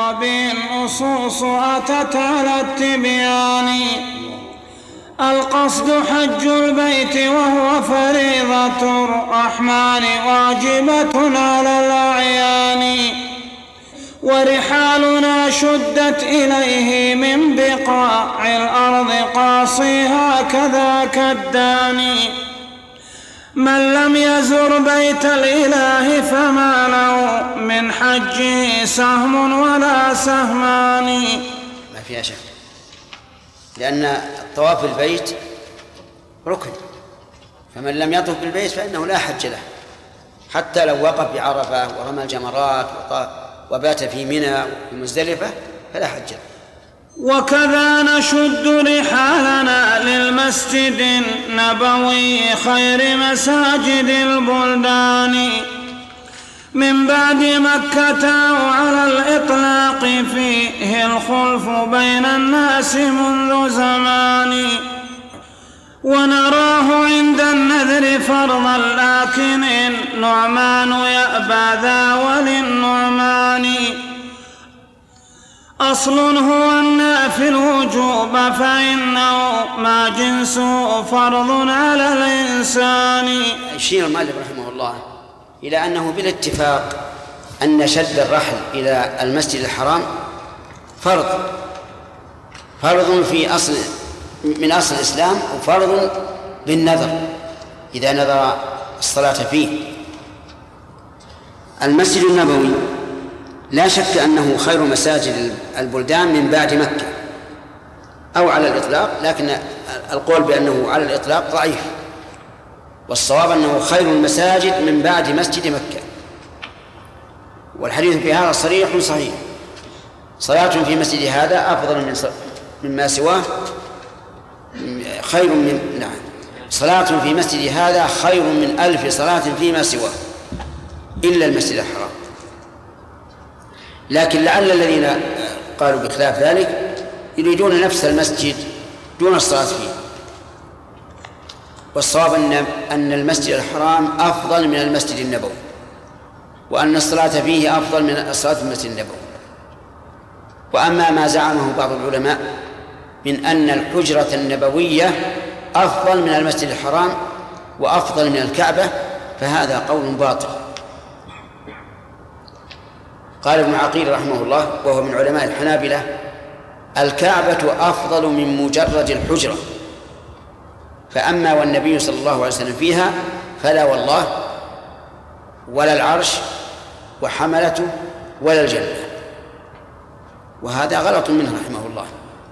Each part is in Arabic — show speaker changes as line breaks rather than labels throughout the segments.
وبه النصوص أتت على التبيان. القصد حج البيت وهو فريضة الرحمن واجبة على الأعيان، ورحالنا شدت إليه من بقاع الأرض قاصيها كذاك الداني. من لم يزر بيت الإله فما له من حجه سهم ولا سهمان.
ما فيها شك، لأن الطواف بالبيت ركن، فمن لم يطف بالبيت فإنه لا حج له، حتى لو وقف بعرفة ورمى الجمرات وبات في منى ومزدلفة فلا حج له.
وكذا نشد رحالنا للمسجد النبوي خير مساجد البلدان، من بعد مكة على الإطلاق فيه الخلف بين الناس منذ زمان. ونراه عند النذر فرضا لكن النعمان يأبى ذا وللنعمان. أصل هو النافل وجوب فإنه ما جنسه فرض على الإنسان.
يشير المؤلف رحمه الله إلى أنه بالاتفاق أن شد الرحل إلى المسجد الحرام فرض في أصل من أصل الإسلام، وفرض بالنذر إذا نذر الصلاة فيه. المسجد النبوي لا شك أنه خير مساجد البلدان من بعد مكة أو على الإطلاق، لكن القول بأنه على الإطلاق ضعيف، والصواب أنه خير المساجد من بعد مسجد مكة. والحديث في هذا صريح صحيح. صلاة في مسجد هذا أفضل مما سواه، خير من صلاة في مسجد هذا خير من 1000 صلاة فيما سواه إلا المسجد الحرام. لكن لعل الذين قالوا بخلاف ذلك يريدون نفس المسجد دون الصلاة فيه، والصواب أن المسجد الحرام أفضل من المسجد النبوي، وأن الصلاة فيه أفضل من الصلاة في المسجد النبوي. وأما ما زعمه بعض العلماء من أن الحجرة النبوية أفضل من المسجد الحرام وأفضل من الكعبة فهذا قول باطل. قال ابن عقيل رحمه الله وهو من علماء الحنابلة: الكعبة أفضل من مجرد الحجرة، فأما والنبي صلى الله عليه وسلم فيها فلا والله ولا العرش وحملته ولا الجنة. وهذا غلط منه رحمه الله،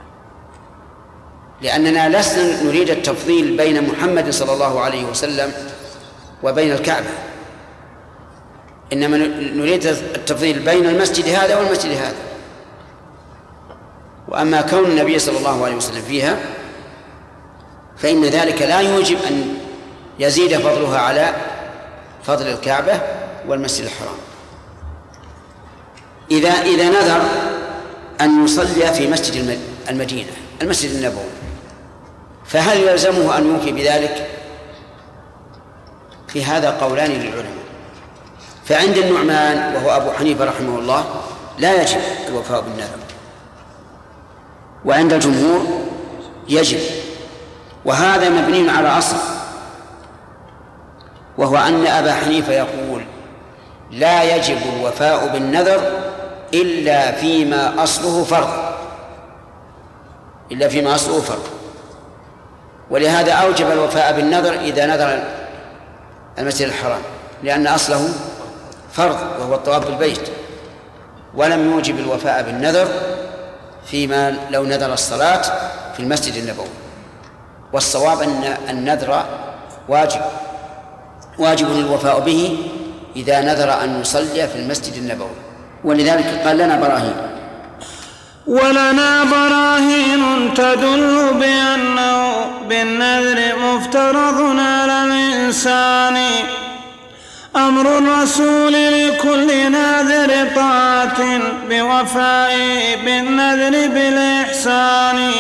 لأننا لسنا نريد التفضيل بين محمد صلى الله عليه وسلم وبين الكعبة، إنما نريد التفضيل بين المسجد هذا والمسجد هذا. وأما كون النبي صلى الله عليه وسلم فيها فإن ذلك لا يوجب أن يزيد فضلها على فضل الكعبة والمسجد الحرام. إذا نذر أن يصلي في مسجد المدينة المسجد النبوي فهل يلزمه أن يوفي بذلك؟ في هذا قولان للعلماء. فعند النعمان وهو أبو حنيفة رحمه الله لا يجب الوفاء بالنذر، وعند الجمهور يجب. وهذا مبني على أصل، وهو أن أبا حنيفة يقول لا يجب الوفاء بالنذر إلا فيما أصله فرض، ولهذا أوجب الوفاء بالنذر إذا نذر المسجد الحرام، لأن أصله فرض وهو الطواف بالبيت، ولم يوجب الوفاء بالنذر فيما لو نذر الصلاة في المسجد النبوي. والصواب أن النذر واجب الوفاء به إذا نذر أن يصلي في المسجد النبوي. ولذلك قال لنا براهين،
ولنا براهين تدل بأنه بالنذر مفترض على الإنسان، أمر الرسول لكل ناذر طاعة بوفائه بالنذر بالإحسان.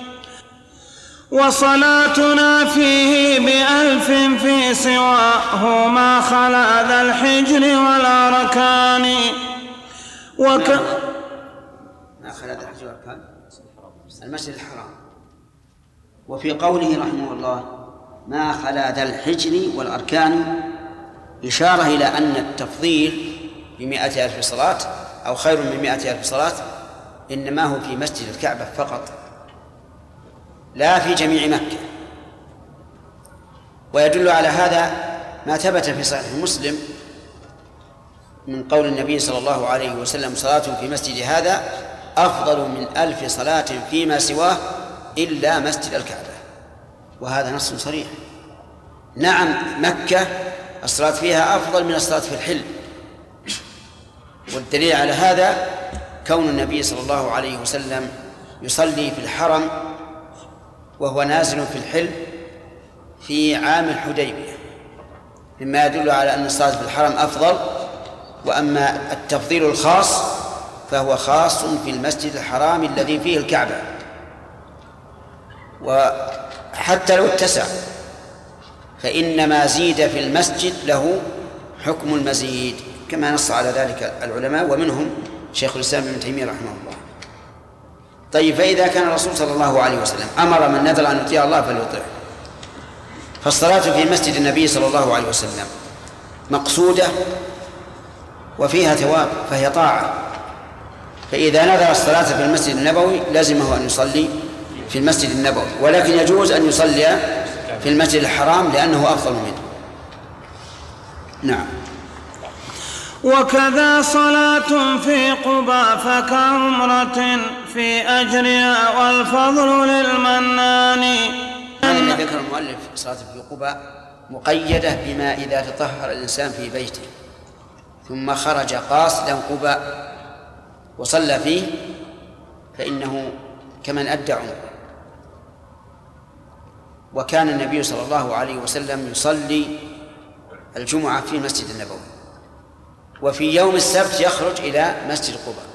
وصلاتنا فيه ب1000 في سواه ما خلا ذا الحجر والأركان.
المسجد الحرام. وفي قوله رحمه الله ما خلا ذا الحجر والأركان إشارة إلى أن التفضيل ب100,000 صلاة أو خير من 100,000 صلاة إنما هو في مسجد الكعبة فقط، لا في جميع مكة. ويدل على هذا ما ثبت في صحيح مسلم من قول النبي صلى الله عليه وسلم صلاة في مسجد هذا أفضل من 1000 صلاة فيما سواه إلا مسجد الكعبة. وهذا نص صريح. نعم مكة الصلاة فيها أفضل من الصلاة في الحل، والدليل على هذا كون النبي صلى الله عليه وسلم يصلي في الحرم وهو نازل في الحل في عام الحديبية، مما يدل على أن الصلاة في الحرم أفضل. وأما التفضيل الخاص فهو خاص في المسجد الحرام الذي فيه الكعبة، وحتى لو اتسع فإن ما زيد في المسجد له حكم المزيد، كما نص على ذلك العلماء ومنهم شيخ الإسلام ابن تيمية رحمه الله. طيب، فإذا كان الرسول صلى الله عليه وسلم أمر من نذر أن يطيع الله فليطيعه، فالصلاة في مسجد النبي صلى الله عليه وسلم مقصودة وفيها ثواب فهي طاعة، فإذا نذر الصلاة في المسجد النبوي لازمه أن يصلي في المسجد النبوي، ولكن يجوز أن يصلي في المسجد الحرام لأنه أفضل منه. نعم.
وكذا صلاة في قباء فكعمرة في أجرها والفضل للمنان.
هذا ذكر المؤلف صلاة في قباء مقيدة بما إذا تطهر الإنسان في بيته ثم خرج قاصدا قباء وصلى فيه فإنه كمن أدى عمره. وكان النبي صلى الله عليه وسلم يصلي الجمعة في المسجد النبوي، وفي يوم السبت يخرج إلى مسجد قباء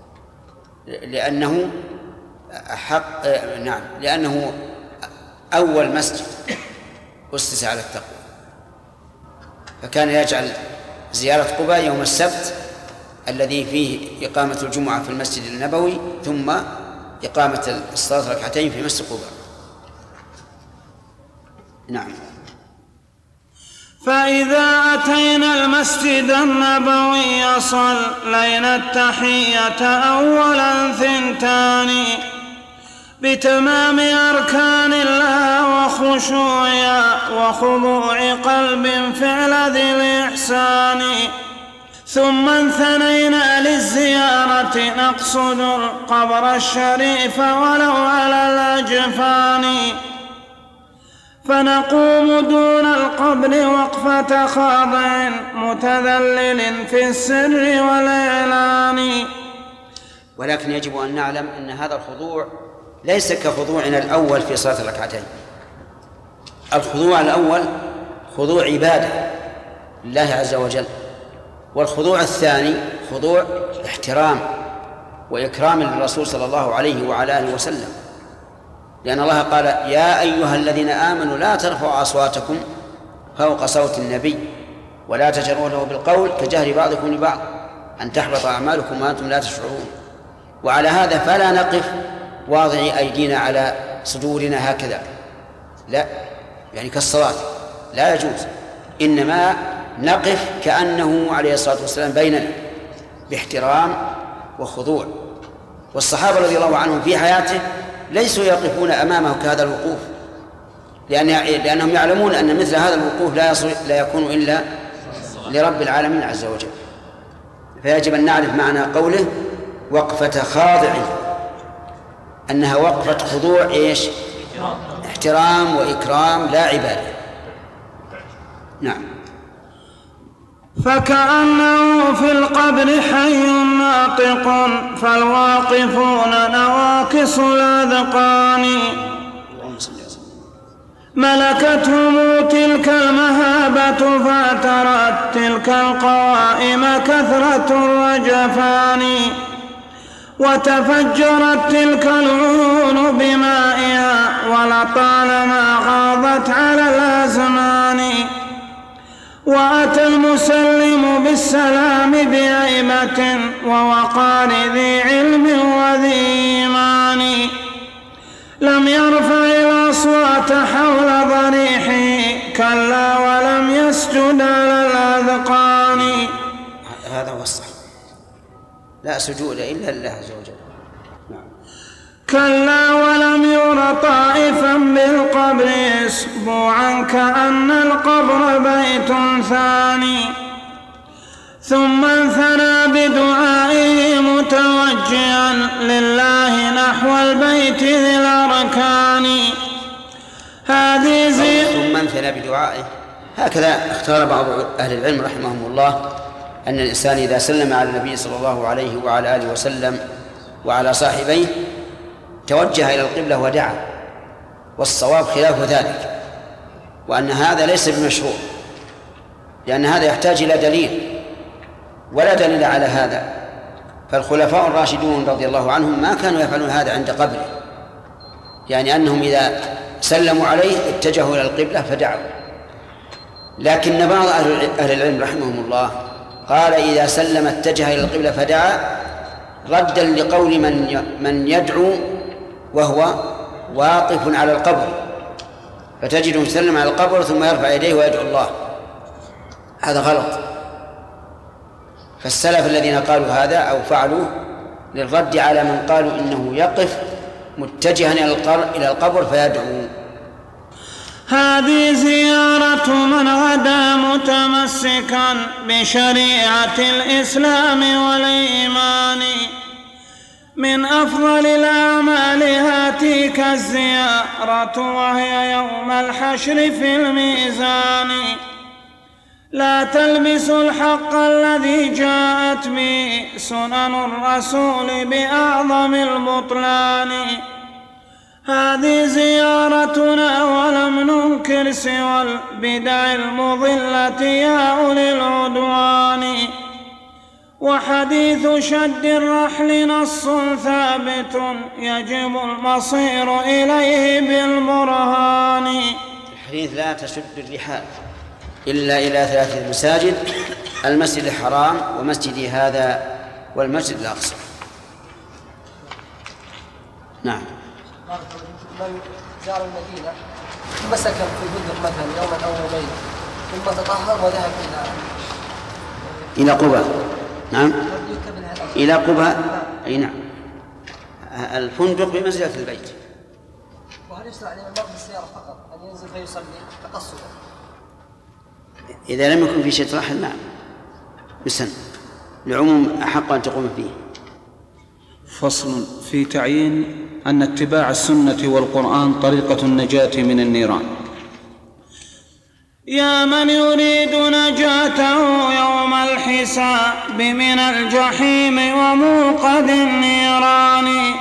لأنه أول مسجد أسس على التقوى، فكان يجعل زيارة قباء يوم السبت الذي فيه إقامة الجمعة في المسجد النبوي ثم إقامة الصلاة ركعتين في مسجد قباء. نعم.
فإذا أتينا المسجد النبوي صلينا التحية أولا 2 بتمام أركان الله وخضوع قلب فعل ذي الإحسان، ثم انثنينا للزيارة نقصد القبر الشريف ولو على الأجفان، فنقوم دون القبر وقفة خاضع متذلل في السر والإعلان.
ولكن يجب أن نعلم أن هذا الخضوع ليس كخضوعنا الأول في صلاة الركعتين. الخضوع الأول خضوع عبادة لله عز وجل، والخضوع الثاني خضوع احترام وإكرام للرسول صلى الله عليه وعلى آله وسلم، لأن الله قال يا أيها الذين آمنوا لا ترفعوا أصواتكم فوق صوت النبي ولا تجهروا له بالقول كجهر بعضكم لبعض أن تحبط أعمالكم وأنتم لا تشعرون. وعلى هذا فلا نقف واضع أيدينا على صدورنا هكذا، لا، يعني كالصلاة لا يجوز، إنما نقف كأنه عليه الصلاة والسلام بيننا باحترام وخضوع. والصحابة رضي الله عنهم في حياته ليسوا يقفون أمامه كهذا الوقوف، لأنهم يعلمون أن مثل هذا الوقوف لا يكون إلا لرب العالمين عز وجل. فيجب أن نعرف معنى قوله وقفة خاضع، أنها وقفة خضوع إيش؟ احترام وإكرام لا عبادة. نعم.
فكأنه في القبر حي ناطق فالواقفون نواكص الأذقان، ملكتهم تلك المهابة فاترت تلك القوائم كثرة الرجفان، وتفجرت تلك العيون بمائها ولطالما غاضت على الأزمان، وأتى المسلم بالسلام بهيبة ووقار ذي علم وذي إيمان، ولم يرفع الأصوات حول ضريحه كلا ولم يسجد على الأذقان.
هذا هو الصح، لا سجود إلا لله عز وجل. نعم.
كلا ولم ير طائفا بالقبر اسبوعا كأن القبر بيت ثاني. ثم انثنى بدعائه متوجها لله نحو البيت ذي الأركان. هذه
ثم انثنى بدعائه، هكذا اختار بعض أهل العلم رحمهم الله أن الإنسان إذا سلم على النبي صلى الله عليه وعلى آله وسلم وعلى صاحبيه توجه إلى القبلة ودعا، والصواب خلاف ذلك، وأن هذا ليس بمشروع، لأن هذا يحتاج إلى دليل، ولا دليل على هذا. فالخلفاء الراشدون رضي الله عنهم ما كانوا يفعلون هذا عند قبره، يعني أنهم إذا سلموا عليه اتجهوا إلى القبلة فدعوا. لكن بعض أهل العلم رحمهم الله قال إذا سلم اتجه إلى القبلة فدعا ردا لقول من يدعو وهو واقف على القبر، فتجده يسلم على القبر ثم يرفع يديه ويدعو الله، هذا غلط. فالسلف الذين قالوا هذا أو فعلوه للرد على من قالوا إنه يقف متجها إلى القبر فيدعو.
هذه زيارة من غدا متمسكا بشريعة الإسلام والإيمان. من أفضل الأعمال هاتيك الزيارة وهي يوم الحشر في الميزان. لا تلبسوا الحق الذي جاءت به سنن الرسول بأعظم البطلان. هذه زيارتنا ولم ننكر سوى البدع المضلة يا أولي العدوان. وحديث شد الرحل نص ثابت يجب المصير إليه بالبرهان.
الحديث لا تشد الرحال إلا إلى 3 مساجد: المسجد الحرام ومسجدي هذا والمسجد الأقصى. نعم.
من زار المدينة ثم سكن في فندق مثلا يوما أو يومين ثم تطهر وذهب
إلى قباء. نعم، إلى قباء، أي نعم، الفندق بمنزلة البيت.
وهل يشرع لمن مر بالسيارة فقط أن ينزل فيصلي تقصدا؟
إذا لم يكن في شيء رحل نعم بسن، لعموم أحق أن تقوم فيه.
فصل في تعيين أن اتباع السنة والقرآن طريقة النجاة من النيران.
يا من يريد نجاته يوم الحساب من الجحيم وموقد النيران،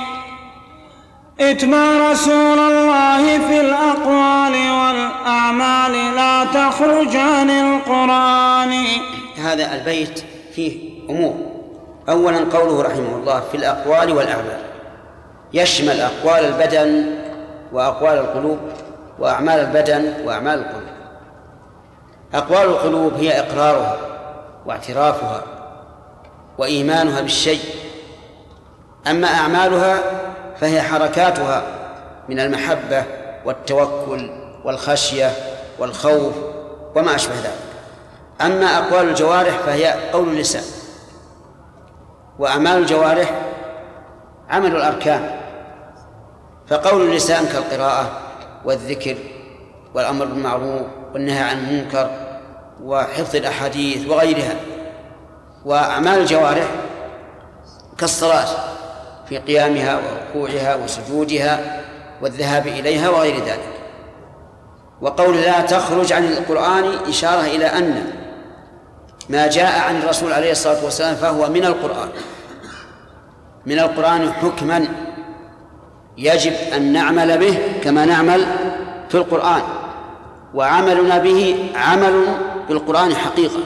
اتبع رسول الله في الأقوال والأعمال لا تخرج عن القرآن.
هذا البيت فيه أمور. أولا قوله رحمه الله في الأقوال والأعمال، يشمل أقوال البدن وأقوال القلوب وأعمال البدن وأعمال القلوب. أقوال القلوب هي إقرارها واعترافها وإيمانها بالشيء، أما أعمالها فهي حركاتها من المحبة والتوكل والخشية والخوف وما أشبه ذلك. أما أقوال الجوارح فهي قول اللسان، وأعمال الجوارح عمل الأركان. فقول اللسان كالقراءة والذكر والأمر بالمعروف والنهي عن المنكر وحفظ الأحاديث وغيرها. وأعمال الجوارح كالصلاة في قيامها وركوعها وسجودها والذهاب إليها وغير ذلك. وقول لا تخرج عن القرآن إشارة إلى أن ما جاء عن الرسول عليه الصلاة والسلام فهو من القرآن، من القرآن حكما يجب أن نعمل به كما نعمل في القرآن، وعملنا به عمل بالقرآن حقيقة.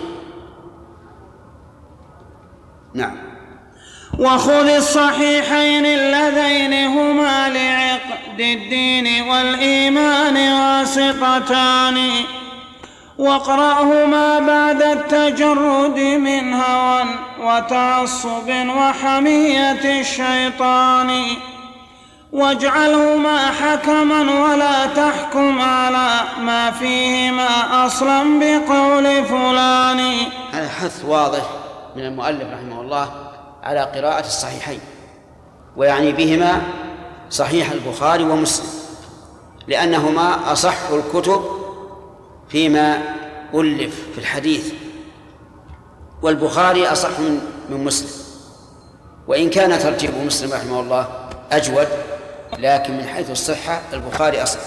نعم.
وخذ الصحيحين اللذين هما لعقد الدين والإيمان واسطتان، واقرأهما بعد التجرد من هوى وتعصب وحمية الشيطان. واجعلهما حكما ولا تحكم على ما فيهما أصلا بقول فلان.
هذا حث واضح من المؤلف رحمه الله على قراءة الصحيحين، ويعني بهما صحيح البخاري ومسلم، لأنهما أصح الكتب فيما ألف في الحديث، والبخاري أصح من مسلم، وإن كان ترتيب مسلم رحمه الله أجود، لكن من حيث الصحة البخاري أصح.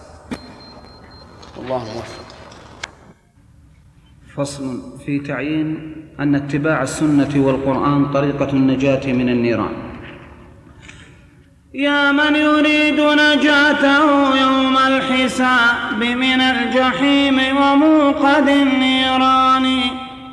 والله موفق.
فصل في تعيين أن اتباع السنة والقرآن طريقة النجاة من النيران.
يا من يريد نجاته يوم الحساب من الجحيم وموقد النيران،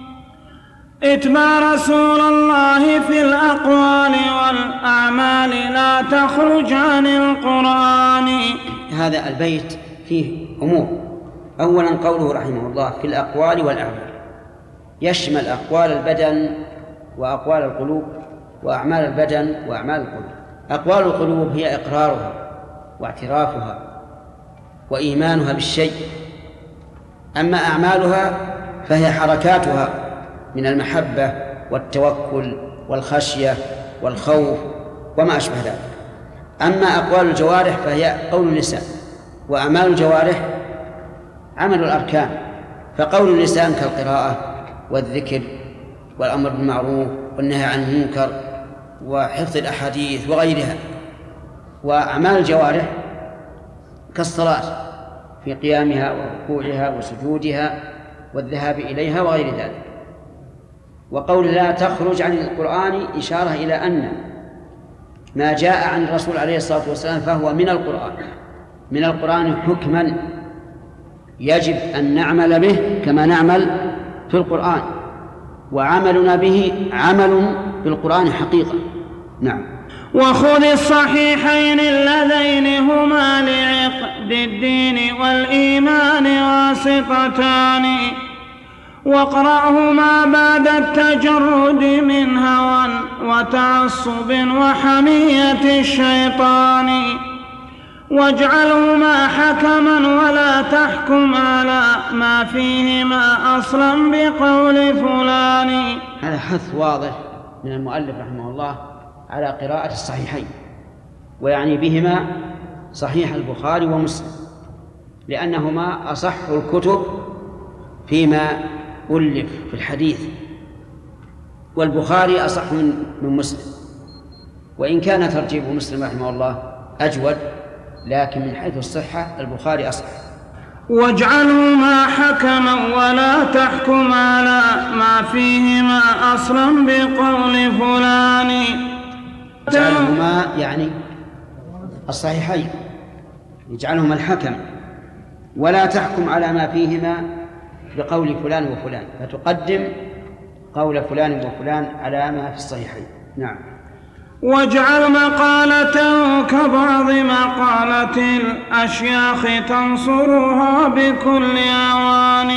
اتبع رسول الله في الأقوال والأعمال لا تخرج عن القرآن.
هذا البيت فيه أمور. أولا قوله رحمه الله في الأقوال والأعمال، يشمل أقوال البدن وأقوال القلوب، وأعمال البدن وأعمال القلوب. أقوال القلوب هي إقرارها واعترافها وإيمانها بالشيء، أما أعمالها فهي حركاتها من المحبة والتوكل والخشية والخوف وما أشبه ذلك. أما أقوال الجوارح فهي قول اللسان، وأعمال الجوارح عمل الأركان، فقول اللسان كالقراءة والذكر والأمر بالمعروف والنهي عن المنكر وحفظ الأحاديث وغيرها، وأعمال الجوارح كالصلاة في قيامها وركوعها وسجودها والذهاب إليها وغير ذلك. وقول لا تخرج عن القرآن إشارة إلى أن ما جاء عن الرسول عليه الصلاة والسلام فهو من القرآن حكما يجب أن نعمل به كما نعمل في القرآن، وعملنا به عمل بالقرآن حقيقة. نعم.
وخذ الصحيحين اللذين هما لعقد الدين والإيمان واسطتان، واقرأهما بعد التجرد من هوى وتعصب وحمية الشيطان، واجعلهما حكما ولا تحكم على ما فيهما أصلا بقول فلان.
هذا حث واضح من المؤلف رحمه الله على قراءة الصحيحين، ويعني بهما صحيح البخاري ومسلم، لأنهما أصح الكتب فيما ألف في الحديث، والبخاري أصح من مسلم، وإن كان ترتيب مسلم رحمه الله أجود، لكن من حيث الصحة البخاري أصح.
واجعلهما حكما ولا تحكم على ما فيهما أصلا بقول فلان.
اجعلهما يعني الصحيحين، يجعلهما الحكم ولا تحكم على ما فيهما بقول فلان وفلان، فتقدم قول فلان وفلان على ما في الصحيحين. نعم.
واجعل مقالته كبعض مقالة الأشياخ تنصرها بكل أوان،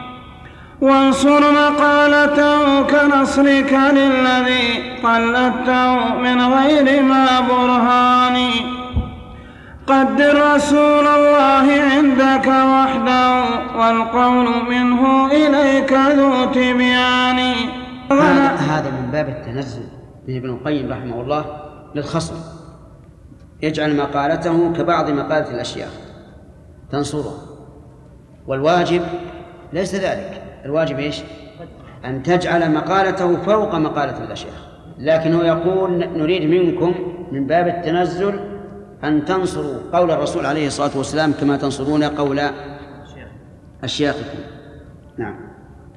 وانصر مقالته كنصرك للذي قلدته من غير ما برهان. قدر رسول الله عندك وحده والقول منه إليك ذو تبيان.
هذا من باب التنزل من ابن القيم رحمه الله للخصم، يجعل مقالته كبعض مقالة الأشياخ تنصره، والواجب ليس ذلك. الواجب إيش؟ أن تجعل مقالته فوق مقالة الأشياخ، لكنه يقول نريد منكم من باب التنزل أن تنصروا قول الرسول عليه الصلاة والسلام كما تنصرون قول أشياخكم. نعم.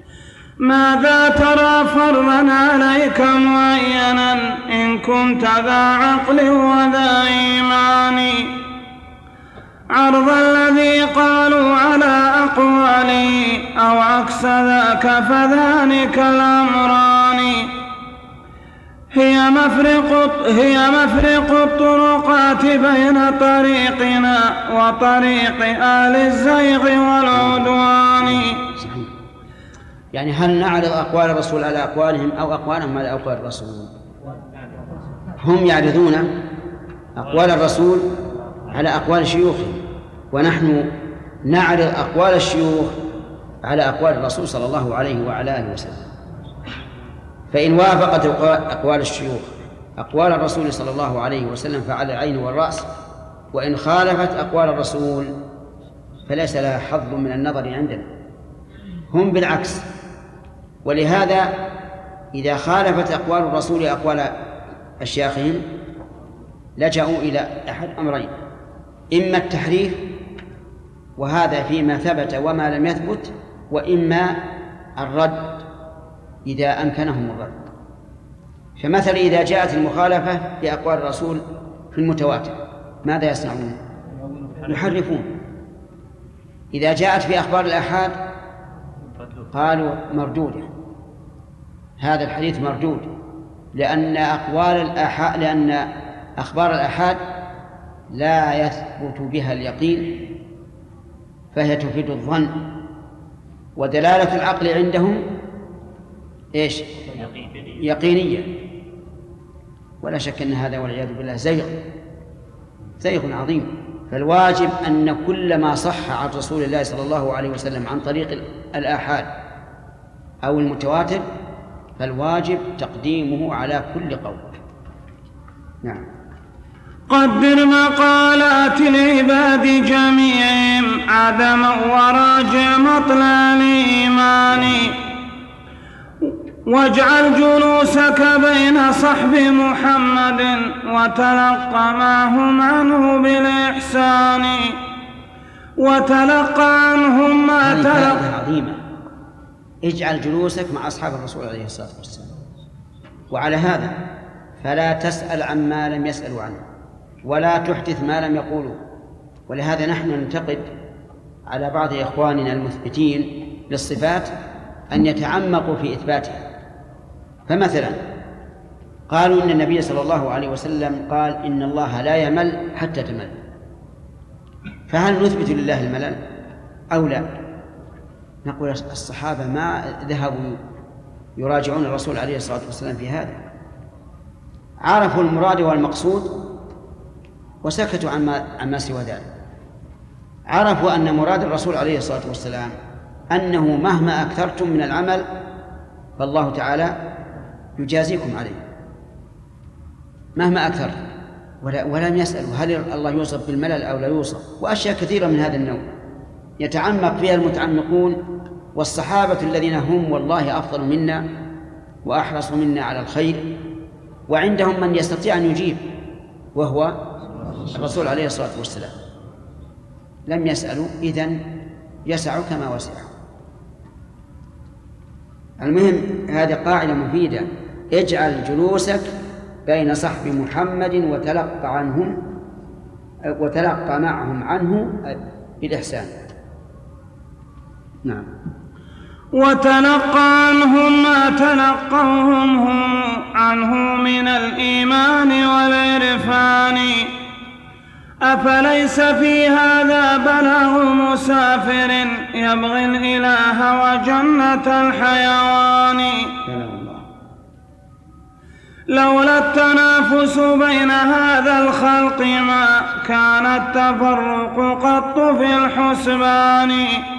ماذا ترى فرا عليك معينا إن كنت ذا عقل وذا إيمان؟ عرض الذي قالوا على أقواله أو عكس ذاك فذلك الأمران. هي مفرق الطرقات بين طريقنا وطريق آل الزيغ والعدوان.
يعني هل نعرض أقوال الرسول على أقوالهم أو أقوالهم على أقوال الرسول؟ هم يعرضون أقوال الرسول على أقوال شيوخه، ونحن نعرض أقوال الشيوخ على أقوال الرسول صلى الله عليه وعلى آله وسلم. فإن وافقت أقوال الشيوخ أقوال الرسول صلى الله عليه وسلم فعلى العين والرأس، وإن خالفت أقوال الرسول فليس لها حظ من النظر عندنا، هم بالعكس. ولهذا إذا خالفت أقوال الرسول أقوال أشياخهم لجأوا إلى أحد أمرين: إما التحريف وهذا فيما ثبت وما لم يثبت، وإما الرد إذا أمكنهم الرد. فمثلا إذا جاءت المخالفة لأقوال الرسول في المتواتر ماذا يصنعون؟ يحرفون. إذا جاءت في أخبار الآحاد قالوا مردودة، هذا الحديث مردود، لأن أخبار الآحاد لا يثبت بها اليقين، فهي تفيد الظن، ودلالة العقل عندهم إيش؟ يقينية. ولا شك أن هذا والعياذ بالله زيغ عظيم. فالواجب أن كل ما صح عن رسول الله صلى الله عليه وسلم عن طريق الآحاد أو المتواتر فالواجب تقديمه على كل قول. نعم.
قدر مقالات العباد جميعهم عدما وراجع مطلع الإيمان، واجعل جلوسك بين صحب محمد وتلقى معهم عنه بالإحسان، وتلقى عنهم ما تلقى.
عظيمة. اجعل جلوسك مع أصحاب الرسول عليه الصلاة والسلام، وعلى هذا فلا تسأل عما لم يسألوا عنه، ولا تحدث ما لم يقولوا. ولهذا نحن ننتقد على بعض إخواننا المثبتين للصفات أن يتعمقوا في إثباتها. فمثلا قالوا إن النبي صلى الله عليه وسلم قال إن الله لا يمل حتى تمل، فهل نثبت لله الملل أو لا؟ نقول الصحابة ما ذهبوا يراجعون الرسول عليه الصلاة والسلام في هذا، عرفوا المراد والمقصود وسكتوا عما سوى ذلك. عرفوا أن مراد الرسول عليه الصلاة والسلام أنه مهما أكثرتم من العمل فالله تعالى يجازيكم عليه مهما أكثرتم، ولم يسألوا هل الله يوصف بالملل أو لا يوصف، وأشياء كثيرة من هذا النوع يتعمق فيها المتعمقون. والصحابة الذين هم والله أفضل منا وأحرص منا على الخير، وعندهم من يستطيع أن يجيب وهو الرسول عليه الصلاة والسلام، لم يسألوا، إذن يسعوا كما وسعوا. المهم هذه قاعدة مفيدة: اجعل جلوسك بين صحب محمد وتلقى معهم عنه بالإحسان. نعم.
وتلقى عنهم ما تلقوهم هم عنه من الإيمان والعرفان، أفليس في هذا بلاغ مسافر يبغي الإله وجنة الحيوان؟ لولا التنافس بين هذا الخلق ما كان التفرق قط في الحسبان،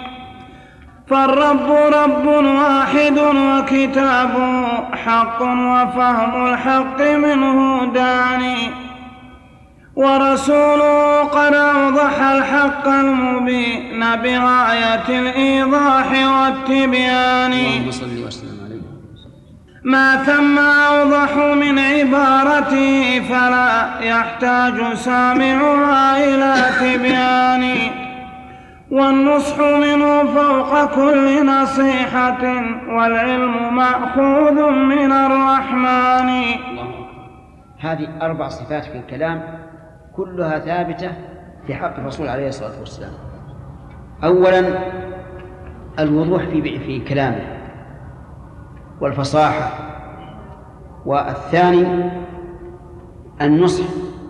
فالرب رب واحد وكتابه حق وفهم الحق منه داني، ورسوله قد أوضح الحق المبين بغاية الإيضاح والتبيان. ما ثم أوضح من عبارته فلا يحتاج سامعها إلى تبيان، والنصح منه فوق كل نصيحة والعلم مأخوذ من الرحمن.
هذه 4 صفات في الكلام كلها ثابتة في حق الرسول عليه الصلاة والسلام. أولا الوضوح في كلامه والفصاحة، والثاني النصح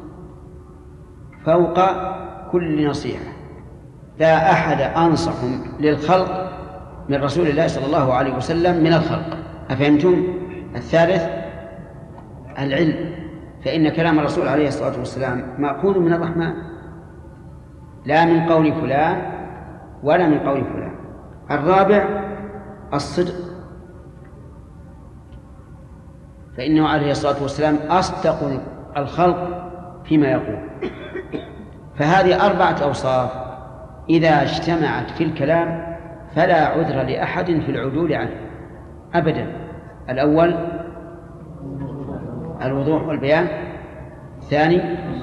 فوق كل نصيحة، لا أحد أنصح للخلق من رسول الله صلى الله عليه وسلم من الخلق. أفهمتم؟ الثالث العلم فإن كلام الرسول عليه الصلاة والسلام مأخوذ من الرحمن، لا من قول فلان ولا من قول فلان. الرابع الصدق، فإنه عليه الصلاة والسلام أصدق الخلق فيما يقول. فهذه 4 أوصاف إذا اجتمعت في الكلام فلا عذر لأحد في العدول عنه أبدا. الأول الوضوح والبيان، الثاني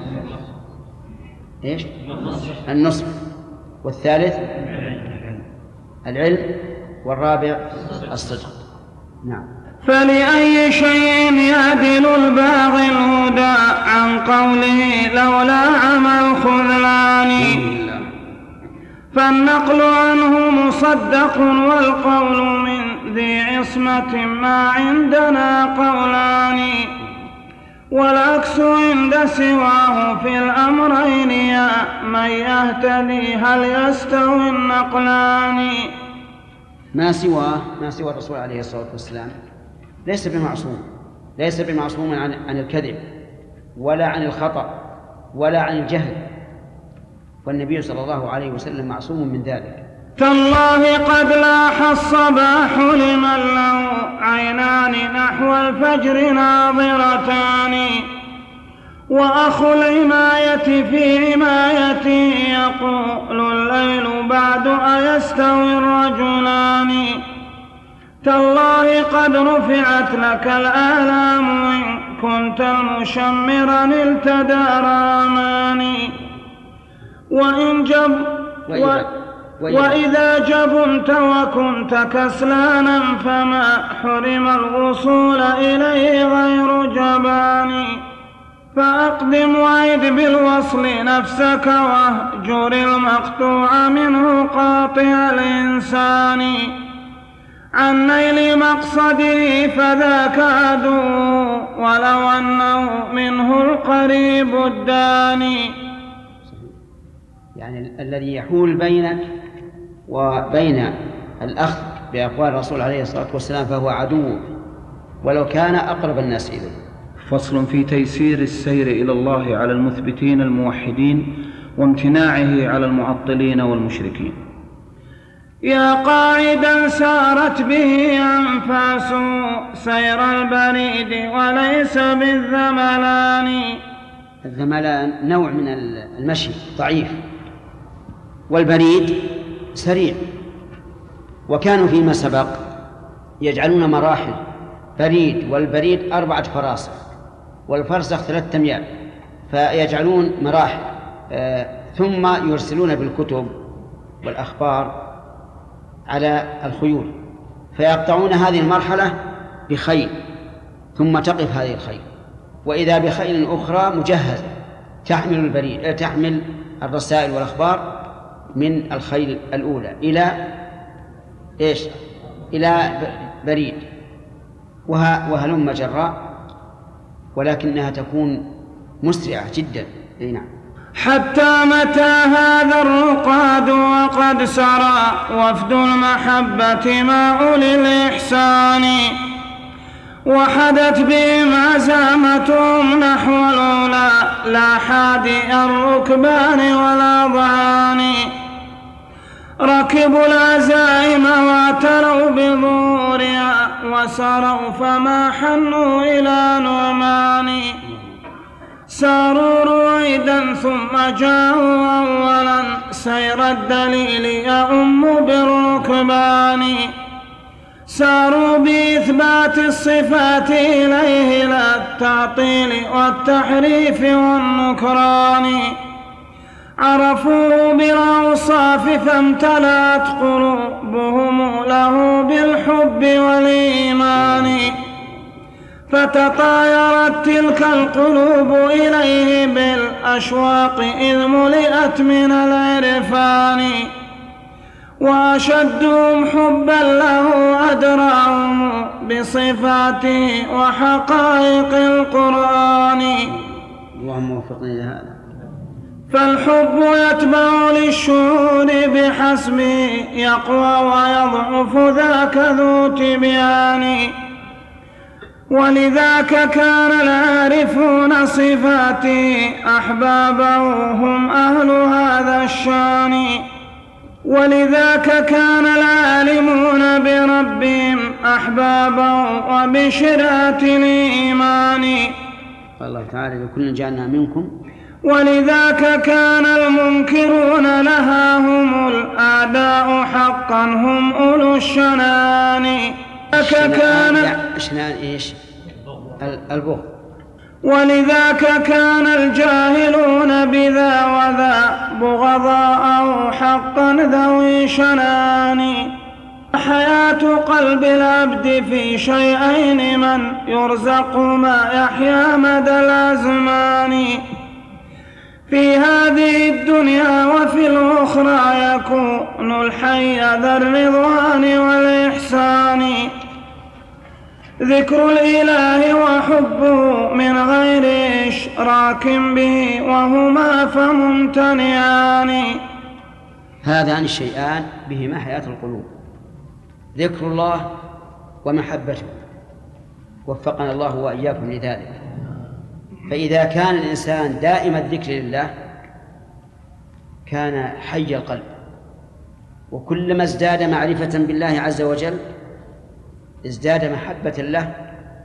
إيش؟ النصح، والثالث العلم، والرابع الصدق. نعم.
فلأي شيء يعدل الباغي الهدى عن قوله لولا عمى الخذلان؟ فالنقل عنه مصدق والقول من ذي عصمة ما عندنا قولان، والعكس عند سواه في الأمرين يا من يهتدي هل يستوي النقلان؟
ما سوى الرسول عليه الصلاة والسلام ليس بمعصوم عن الكذب ولا عن الخطأ ولا عن الجهل، والنبي صلى الله عليه وسلم معصوم من ذلك.
تالله قد لاح الصباح لمن له عينان نحو الفجر ناظرتان، وأخو العناية في عنايته يقول الليل بعد أيستوي الرجلان. تالله قد رفعت لك الآلام إن كنت المشمرا التدار أماني، وإذا جبنت وكنت كسلانا فما حرم الوصول إليه غير جبان. فأقدم وعد بالوصل نفسك واهجر المقطوع منه قاطع الإنسان، عن نيل مقصده فذاك عدو ولو أنه منه القريب الداني.
يعني الذي يحول بينك وبين الأخذ بأقوال الرسول عليه الصلاة والسلام فهو عدو ولو كان أقرب الناس إليه.
فصل في تيسير السير إلى الله على المثبتين الموحدين وامتناعه على المعطلين والمشركين.
يا قاعدا سارت به أنفاس سير البريد وليس بالذملان.
الذملان نوع من المشي ضعيف، والبريد سريع. وكانوا فيما سبق يجعلون مراحل بريد، والبريد 4 فراسخ والفرسخ 3 أميال، فيجعلون مراحل ثم يرسلون بالكتب والأخبار على الخيول، فيقطعون هذه المرحلة بخيل ثم تقف هذه الخيل، وإذا بخيل أخرى مجهزة تحمل الرسائل والأخبار من الخيل الأولى إلى بريد، وهلم جراء، ولكنها تكون مسرعة جدا. نعم.
حتى متى هذا الرقاد وقد سرى وفد المحبة مع أولي الإحسان، وحدت بهم عزامتهم نحو الأولى لا حادي الركبان ولا ضعان، ركبوا العزائم واعتروا بظهورها وسروا فما حنوا إلى نعمان، ساروا رويدا ثم جاءوا أولا سير الدليل يؤم بالركبان، ساروا بإثبات الصفات إليه لا التعطيل والتحريف والنكران، عرفوه بالأوصاف فامتلأت قلوبهم له بالحب والإيمان، فتطايرت تلك القلوب إليه بالأشواق إذ ملئت من العرفان، وأشدهم حبا له أدراهم بصفاته وحقائق القرآن.
اللهم وفقنا لهذا.
فالحب يتبع للشعور بحسبه يقوى ويضعف ذاك ذو تبيان، ولذاك كان العارفون صفاتي أحبابه هم أهل هذا الشان. ولذاك كان العالمون بربهم أحبابه وبشرات الإيمان.
قال الله تعالى لكل جعلنا منكم.
ولذاك كان المنكرون لها هم الأعداء حقا هم أولو الشنان.
الشنان إيش؟ البغض.
ولذاك كان الجاهلون بذا وذا بغضاء حقا ذوي شنان. حياة قلب العبد في شيئين من يرزق ما يحيا مدى الأزمان. في هذه الدنيا وفي الأخرى يكون الحي ذا الرضوان والإحسان. ذكر الإله وحبه من غير إشراك به وهما فممتنعان.
هذان الشيئان بهما حياة القلوب، ذكر الله ومحبته، وفقنا الله وإياكم لذلك. فإذا كان الإنسان دائم الذكر لله كان حي القلب، وكلما ازداد معرفة بالله عز وجل ازداد محبة له،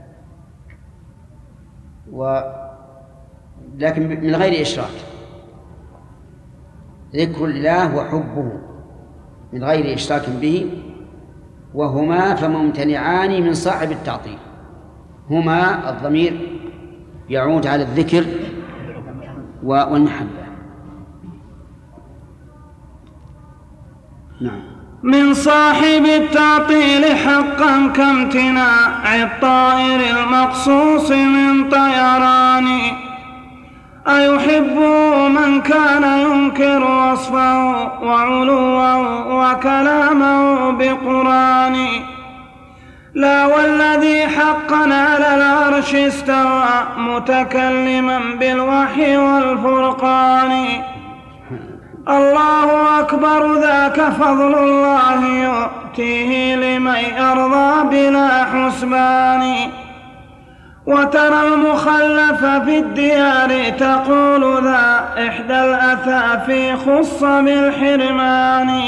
لكن من غير إشراك. ذكر الله وحبه من غير إشراك به، وهما فممتنعان من صاحب التعطيل. هما الضمير يعود على الذكر والمحبة. نعم.
من صاحب التعطيل حقا كامتناع الطائر المقصوص من طيران. أيحب من كان ينكر وصفه وعلوه وكلامه بقران. لا والذي حقا على العرش استوى متكلما بالوحي والفرقان. الله أكبر ذاك فضل الله يؤتيه لمن يرضى بلا حسبان. وترى المخلف في الديار تقول ذا إحدى الأثافي خص بالحرمان.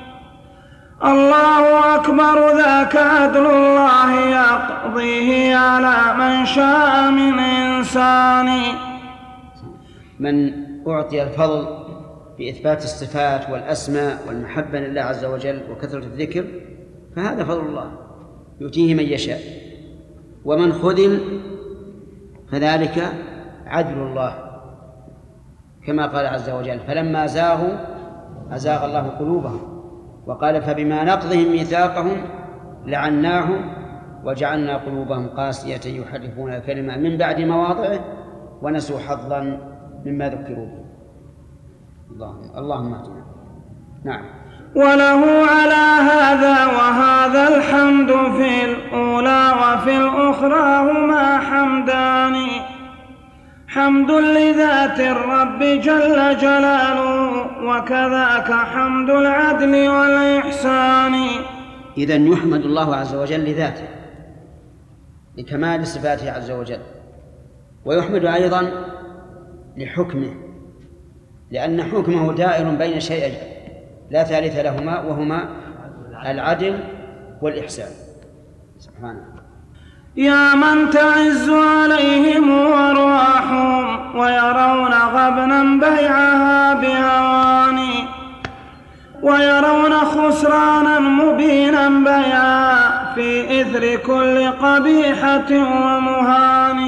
الله أكبر ذاك عدل الله يقضيه على من شاء من إنسان.
من أعطي الفضل بإثبات الصفات والأسماء والمحبة لله عز وجل وكثرة الذكر فهذا فضل الله يؤتيه من يشاء. ومن خذل فذلك عدل الله، كما قال عز وجل فلما زاغوا أزاغ الله قلوبهم. وقال فبما نقضهم ميثاقهم لعناهم وجعلنا قلوبهم قاسية يحرفون الكلمة من بعد مواضعه ونسوا حظا مما ذكروا به. اللهم اهدنا. نعم.
وله على هذا وهذا الحمد في الأولى وفي الأخرى هما حمدان. حمد لذات الرب جل جلاله وكذاك حمد العدل والإحسان.
إذن يحمد الله عز وجل لذاته لكمال صفاته عز وجل، ويحمد أيضا لحكمه لأن حكمه دائر بين شيئين لا ثالث لهما وهما العدل والإحسان سبحانه.
يا من تعز عليهم أرواحهم ويرون غبنا بيعها بهوان، ويرون خسرانا مبينا بيعها في إثر كل قبيحة ومهان،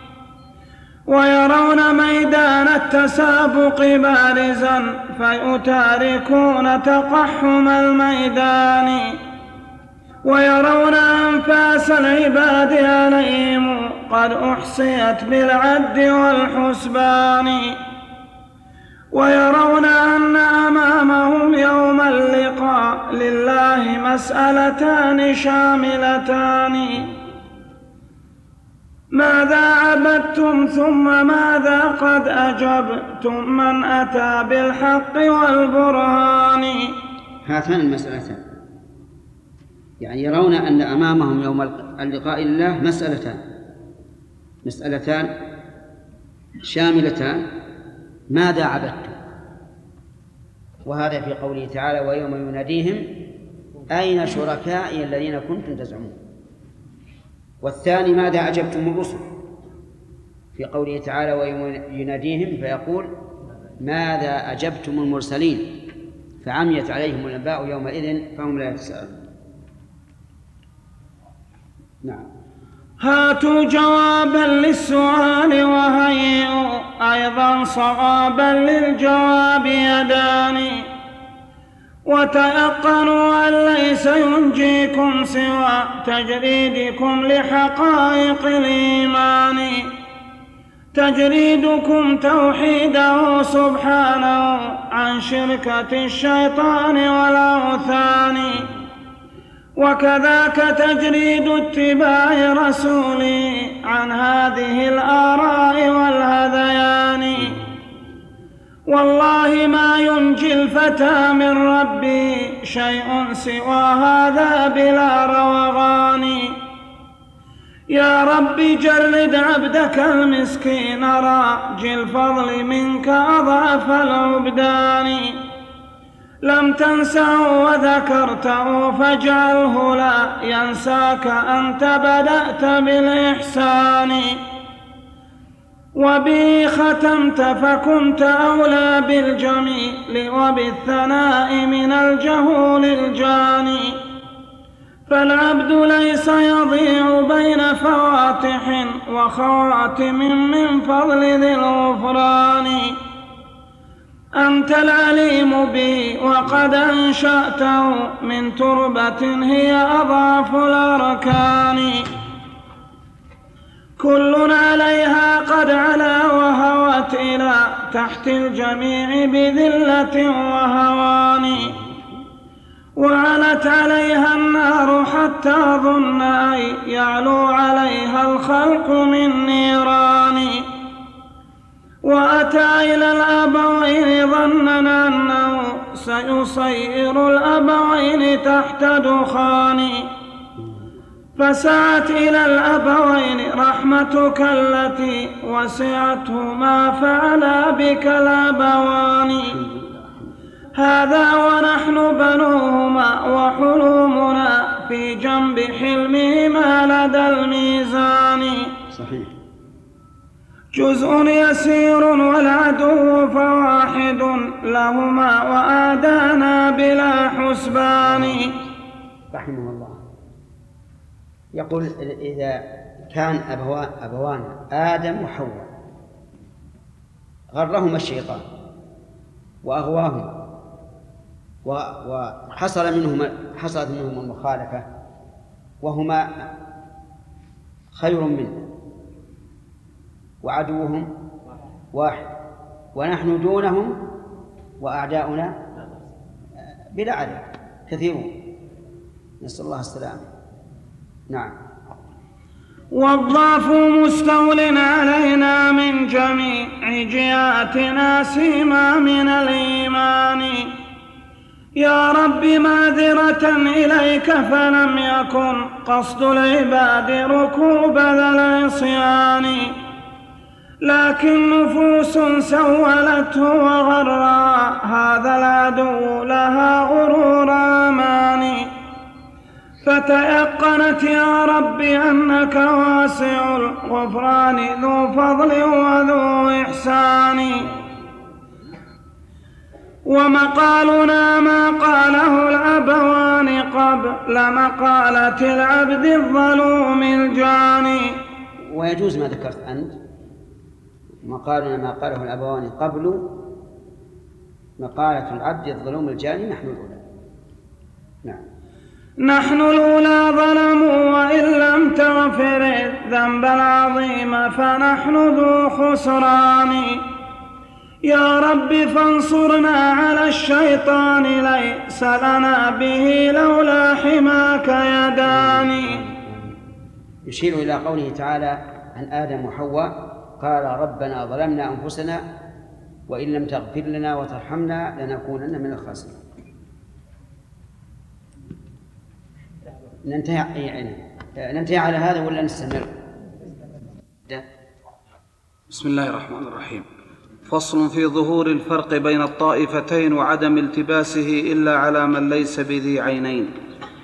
ويرون ميدان التسابق بارزا فيتاركون تقحم الميدان، ويرون أنفاس العباد عليهم قد أحصيت بالعد والحسبان، ويرون أن أمامهم يوم اللقاء لله مسألتان شاملتان: ماذا عبدتم ثم ماذا قد أجبتم من أتى بالحق والبرهان.
هاتان المسألتان يعني يرون أن أمامهم يوم اللقاء لله مسألتان: مسألتان شاملتان: ماذا عبدتم؟ وهذا في قوله تعالى: ويوم يناديهم أين شركائي الذين كنتم تزعمون. والثاني: ماذا أجبتم الرسل؟ في قوله تعالى: ويوم يناديهم فيقول: ماذا أجبتم المرسلين فعميت عليهم الأنباء يومئذ فهم لا يتساءلون. نعم.
هاتوا جوابا للسؤال وهيئوا أيضا صوابا للجواب يداني، وتيقنوا أن ليس ينجيكم سوى تجريدكم لحقائق الإيمان، تجريدكم توحيده سبحانه عن شركة الشيطان والأوثان، وكذاك تجريد اتباع رسولي عن هذه الآراء والهذيان. والله ما ينجي الفتى من ربي شيء سوى هذا بلا روغان. يا رب جرد عبدك المسكين راجي الفضل منك أضعف العبدان، لم تنسه وذكرته فاجعله لا ينساك أنت بدأت بالإحسان، وبه ختمت فكنت أولى بالجميل وبالثناء من الجهول الجاني. فالعبد ليس يضيع بين فواتح وخواتم من فضل ذي الغفران، أنت العليم بي وقد أنشأته من تربة هي أضعف الأركان، كل عليها قد علا وهوت إلى تحت الجميع بذلة وهوان، وعلت عليها النار حتى ظن أن يعلو عليها الخلق من نيران، وأتى إلى الأبوين ظننا أنه سيصير الأبوين تحت دخان، فسعت إلى الأبوين رحمتك التي وسعتهما فعلا بك الأبوان. هذا ونحن بنوهما وحلومنا في جنب حلمهما لدى الميزان.
صحيح.
جزء يسير والعدو فواحد لهما وآدانا بلا حسبان.
رحمه الله يقول: إذا كان أبوان آدم وحواء غرهما الشيطان وأغواهما وحصلت منهما المخالفة وهما خير منه وعدوهم واحد، ونحن دونهم وأعداؤنا بلا عدد كثيرون، نسأل الله السلامة. نعم.
والضعف مستول علينا من جميع جهاتنا سيما من الإيمان، يا رب معذرة إليك فلم يكن قصد العباد ركوب ذا العصيان، لكن نفوس سولته وغرى هذا العدو لها غرور أمان، فتيقنت يا رب أنك واسع الغفران ذو فضل وذو إحسان، ومقالنا ما قاله الأبوان قبل مقالة العبد الظلوم الجاني.
ويجوز ما ذكرت أنت، مقالنا ما قاله الأبوان قبل مقالة العبد الظلوم الجاني نحن الأولى. نعم.
نحن الأولى ظلموا وإن لم تغفر الذنب العظيم فنحن ذو خسران، يا رب فانصرنا على الشيطان ليس لنا به لولا حماك يداني.
يشير إلى قوله تعالى عن آدم وحواء: قال ربنا ظلمنا أنفسنا وإن لم تغفر لنا وترحمنا لنكونن من الخاسرين. ننتهي على هذا ولا نستمر؟
بسم الله الرحمن الرحيم. فصل في ظهور الفرق بين الطائفتين وعدم التباسه إلا على من ليس بذي عينين.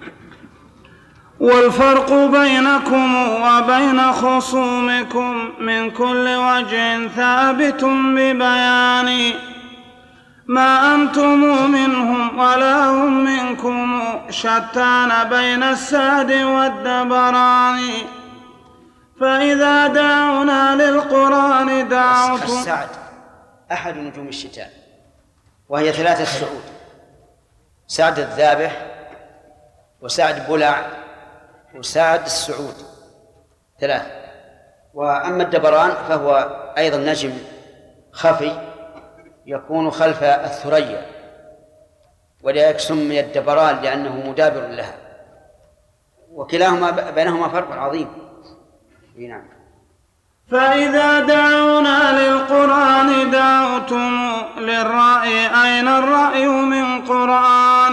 والفرق بينكم وبين خصومكم من كل وجه ثابت ببيان، ما أنتم منهم ولا هم منكم، شتان بين السعد والدبران. فإذا دعونا للقرآن دعوتم.
السعد أحد نجوم الشتاء، وهي 3 سعود: سعد الذابح، وسعد بلع، وسعد السعود، 3. وأما الدبران فهو أيضا نجم خفي يكون خلف الثريا، ولذلك سمي الدبران لأنه مدابر لها، وكلاهما بينهما فرق عظيم. نعم.
فإذا دعونا للقرآن دعوتم للرأي أين الرأي من قرآن،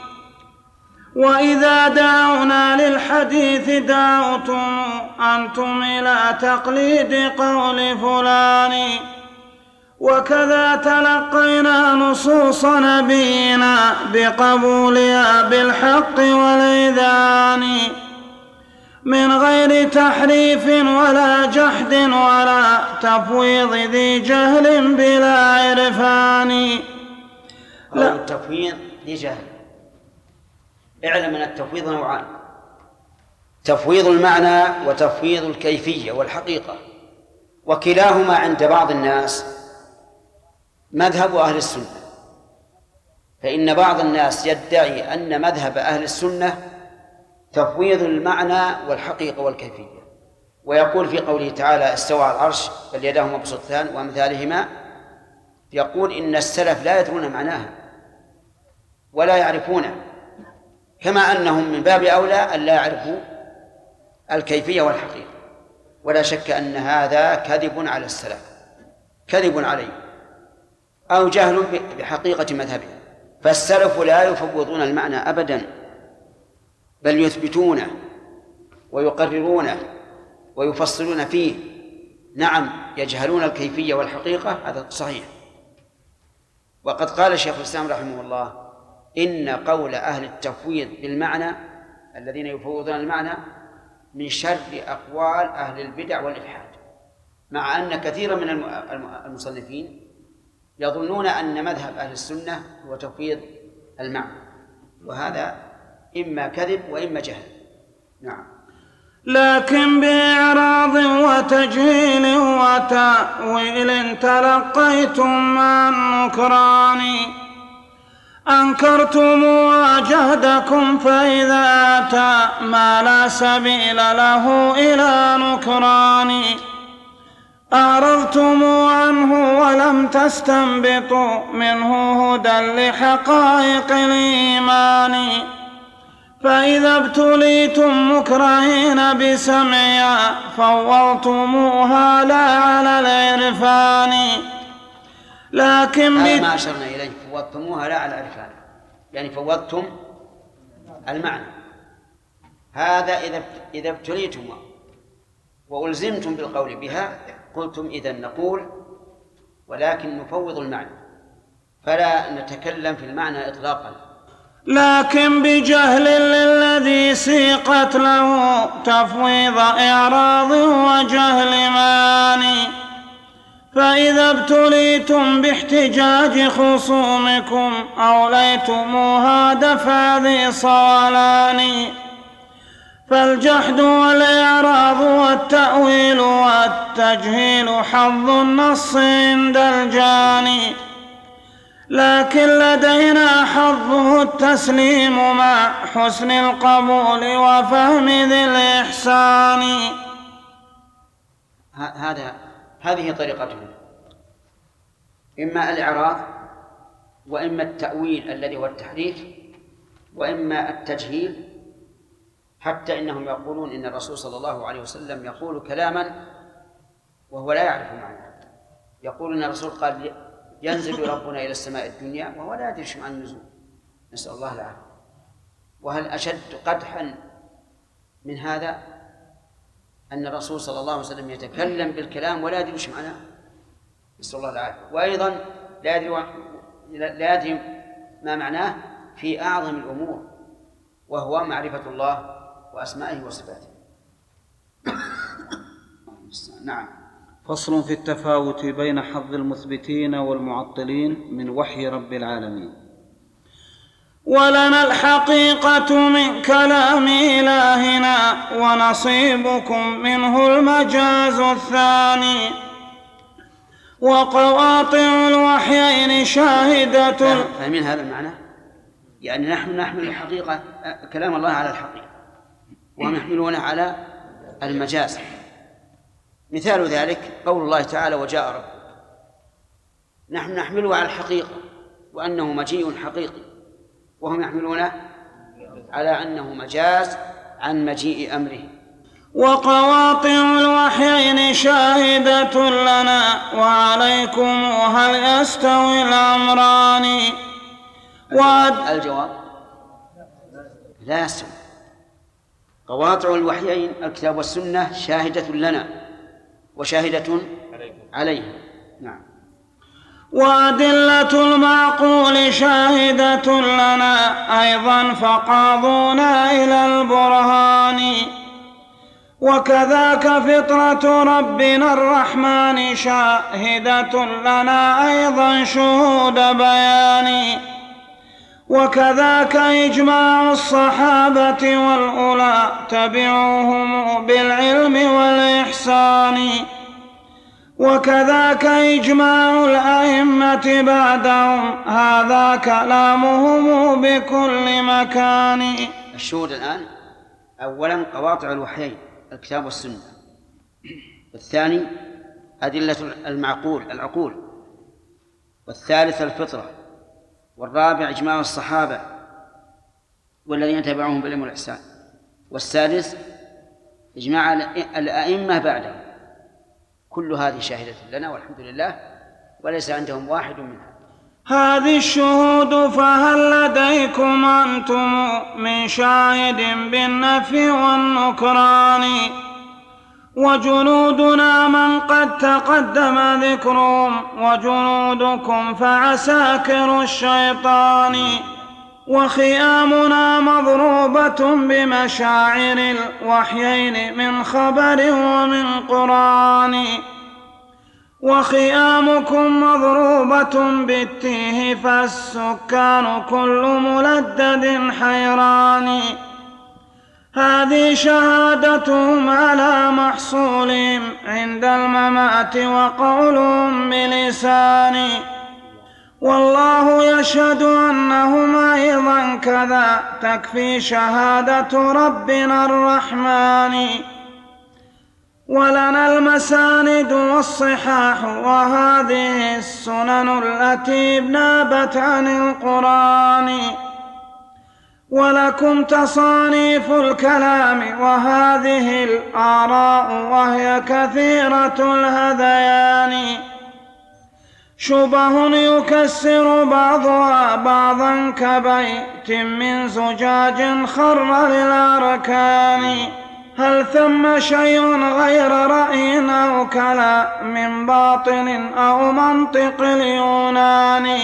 وإذا دعونا للحديث دعوتم أنتم إلى تقليد قول فلان. وكذا تلقينا نصوص نبينا بقبولها بالحق والإذعان، من غير تحريف ولا جحد ولا تفويض ذي جهل بلا عرفان.
لا، التفويض ذي جهل. اعلم أن التفويض نوعان: تفويض المعنى وتفويض الكيفية والحقيقة، وكلاهما عند بعض الناس مذهب أهل السنة. فإن بعض الناس يدعي أن مذهب أهل السنة تفويض المعنى والحقيقة والكيفية، ويقول في قوله تعالى استوى على العرش بل يداه مبسوطتان وأمثالهما، يقول إن السلف لا يدرون معناها ولا يعرفونه، كما أنهم من باب أولى أن لا يعرفوا الكيفية والحقيقة. ولا شك أن هذا كذب على السلف، كذب عليه أو جهل بحقيقة مذهبه. فالسلف لا يفوضون المعنى أبدا، بل يثبتونه ويقررونه ويفصلون فيه. نعم، يجهلون الكيفية والحقيقة، هذا صحيح. وقد قال شيخ الإسلام رحمه الله إن قول أهل التفويض بالمعنى الذين يفوضون المعنى من شر أقوال أهل البدع والإلحاد، مع أن كثيرا من المصنفين يظنون أن مذهب أهل السنة هو تفويض المعنى، وهذا إما كذب وإما جهل. نعم.
لكن بإعراض وتجهيل وتأويل تلقيتم مع النكران، أنكرتم وجهدكم فإذا أتى ما لا سبيل له إلى نكران، أعرضتم عنه ولم تستنبطوا منه هدى لحقائق الإيمان، فإذا ابتليتم مكرهين بسمعها فوضتموها لا على العرفان. لكن
هذا ما أشرنا إليه، فوضتموها لا على العرفان، يعني فوضتم المعنى. هذا إذا ابتليتم وألزمتم بالقول بها قلتم إذن نقول، ولكن نفوض المعنى فلا نتكلم في المعنى إطلاقا.
لكن بجهل للذي سيقت له تفويض إعراض وجهل معاني، فإذا ابتليتم باحتجاج خصومكم أوليتموها دفع ذي صولان، فالجحد والإعراض والتأويل والتجهيل حظ النص عند الجاني، لكن لدينا حظه التسليم مع حسن القبول وفهم ذي الإحسان.
هذه طريقتهم، إما الإعراض وإما التأويل الذي هو التحريف وإما التجهيل، حتى إنهم يقولون إن الرسول صلى الله عليه وسلم يقول كلاما وهو لا يعرف معناه. يقول إن الرسول قال ينزل ربنا إلى السماء الدنيا وهو لا يدري عن النزول، نسأل الله العافية. وهل أشد قدحا من هذا؟ أن الرسول صلى الله عليه وسلم يتكلم بالكلام ولا يدري وش معناه، نسأل الله العافية، وأيضا لا يدري ما معناه في أعظم الأمور، وهو معرفة الله وأسمائه وصفاته. نعم.
فصل في التفاوت بين حظ المثبتين والمعطلين من وحي رب العالمين.
ولنا الحقيقة من كلام إلهنا، ونصيبكم منه المجاز الثاني، وقواطع الوحيين شاهدة.
فاهمين هذا المعنى؟ يعني نحن نحمل الحقيقة كلام الله على الحقيقة، ونحملونه على المجاز. مثال ذلك قول الله تعالى وجاء ربك، نحن نحمله على الحقيقة وأنه مجيء حقيقي، وهم يحملونه على أنه مجاز عن مجيء أمره.
وقواطع الوحيين شاهدة لنا وعليكم هل يستوي الأمران؟
الجواب لا يستوي. قواطع الوحيين الكتاب والسنة شاهدة لنا وشاهدة عليهم. نعم.
وأدلة المعقول شاهدة لنا أيضا، فقاضونا إلى البرهان. وكذاك فطرة ربنا الرحمن شاهدة لنا أيضا شهود بيان. وكذاك إجماع الصحابة والأولى تبعوهم بالعلم والإحسان. وكذاك إجماع الأئمة بعدهم، هذا كلامهم بكل مكان.
الشهود الآن أولا قواطع الوحيين الكتاب والسنة، الثاني أدلة العقول، والثالث الفطرة، والرابع إجماع الصحابة والذين تبعوهم بالعلم والإحسان، والسادس إجماع الأئمة بعدهم. كل هذه شاهدة لنا والحمد لله، وليس عندهم واحد منها.
هذه الشهود فهل لديكم أنتم من شاهد بالنفي والنكران؟ وجنودنا من قد تقدم ذكرهم، وجنودكم فعساكر الشيطان. وخيامنا مضروبة بمشاعر الوحيين من خبر ومن قرآن. وخيامكم مضروبة بالتيه، فالسكان كل ملدد حيران. هذه شهادتهم على محصولهم عند الممات، وقولهم بلسان. والله يشهد أنهم أيضا كذا، تكفي شهادة ربنا الرحمن. ولنا المساند والصحاح، وهذه السنن التي نابت عن القرآن. ولكم تصانيف الكلام، وهذه الآراء وهي كثيرة الهذيان. شبه يكسر بعضها بعضا كبيت من زجاج خر للأركان. هل ثم شيء غير رأي أو كلام باطل أو منطق اليونان؟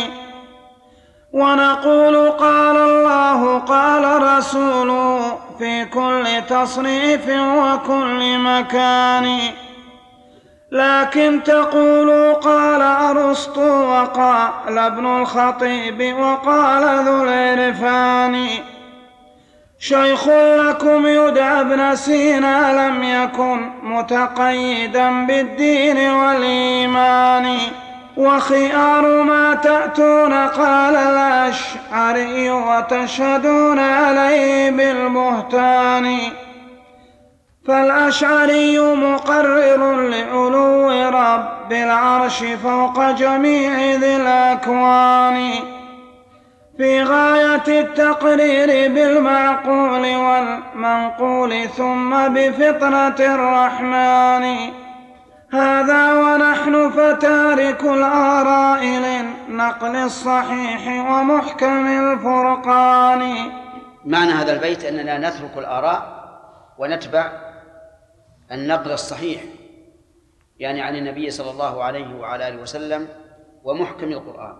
ونقول قال الله قال رسوله في كل تصريف وكل مكان. لكن تقول قال أرسطو وقال ابن الخطيب وقال ذو العرفان. شيخ لكم يدعى ابن سينا لم يكن متقيدا بالدين والإيمان. وخيار ما تأتون قال الأشعري، وتشهدون عليه بالبهتان. فالأشعري مقرر لعلو رب العرش فوق جميع ذي الأكوان، في غاية التقرير بالمعقول والمنقول، ثم بفطرة الرحمن. هذا ونحن فتارك الآراء للنقل الصحيح ومحكم الفرقان.
معنى هذا البيت أننا نترك الآراء ونتبع النقل الصحيح، يعني عن النبي صلى الله عليه وعلى آله وسلم ومحكم القرآن.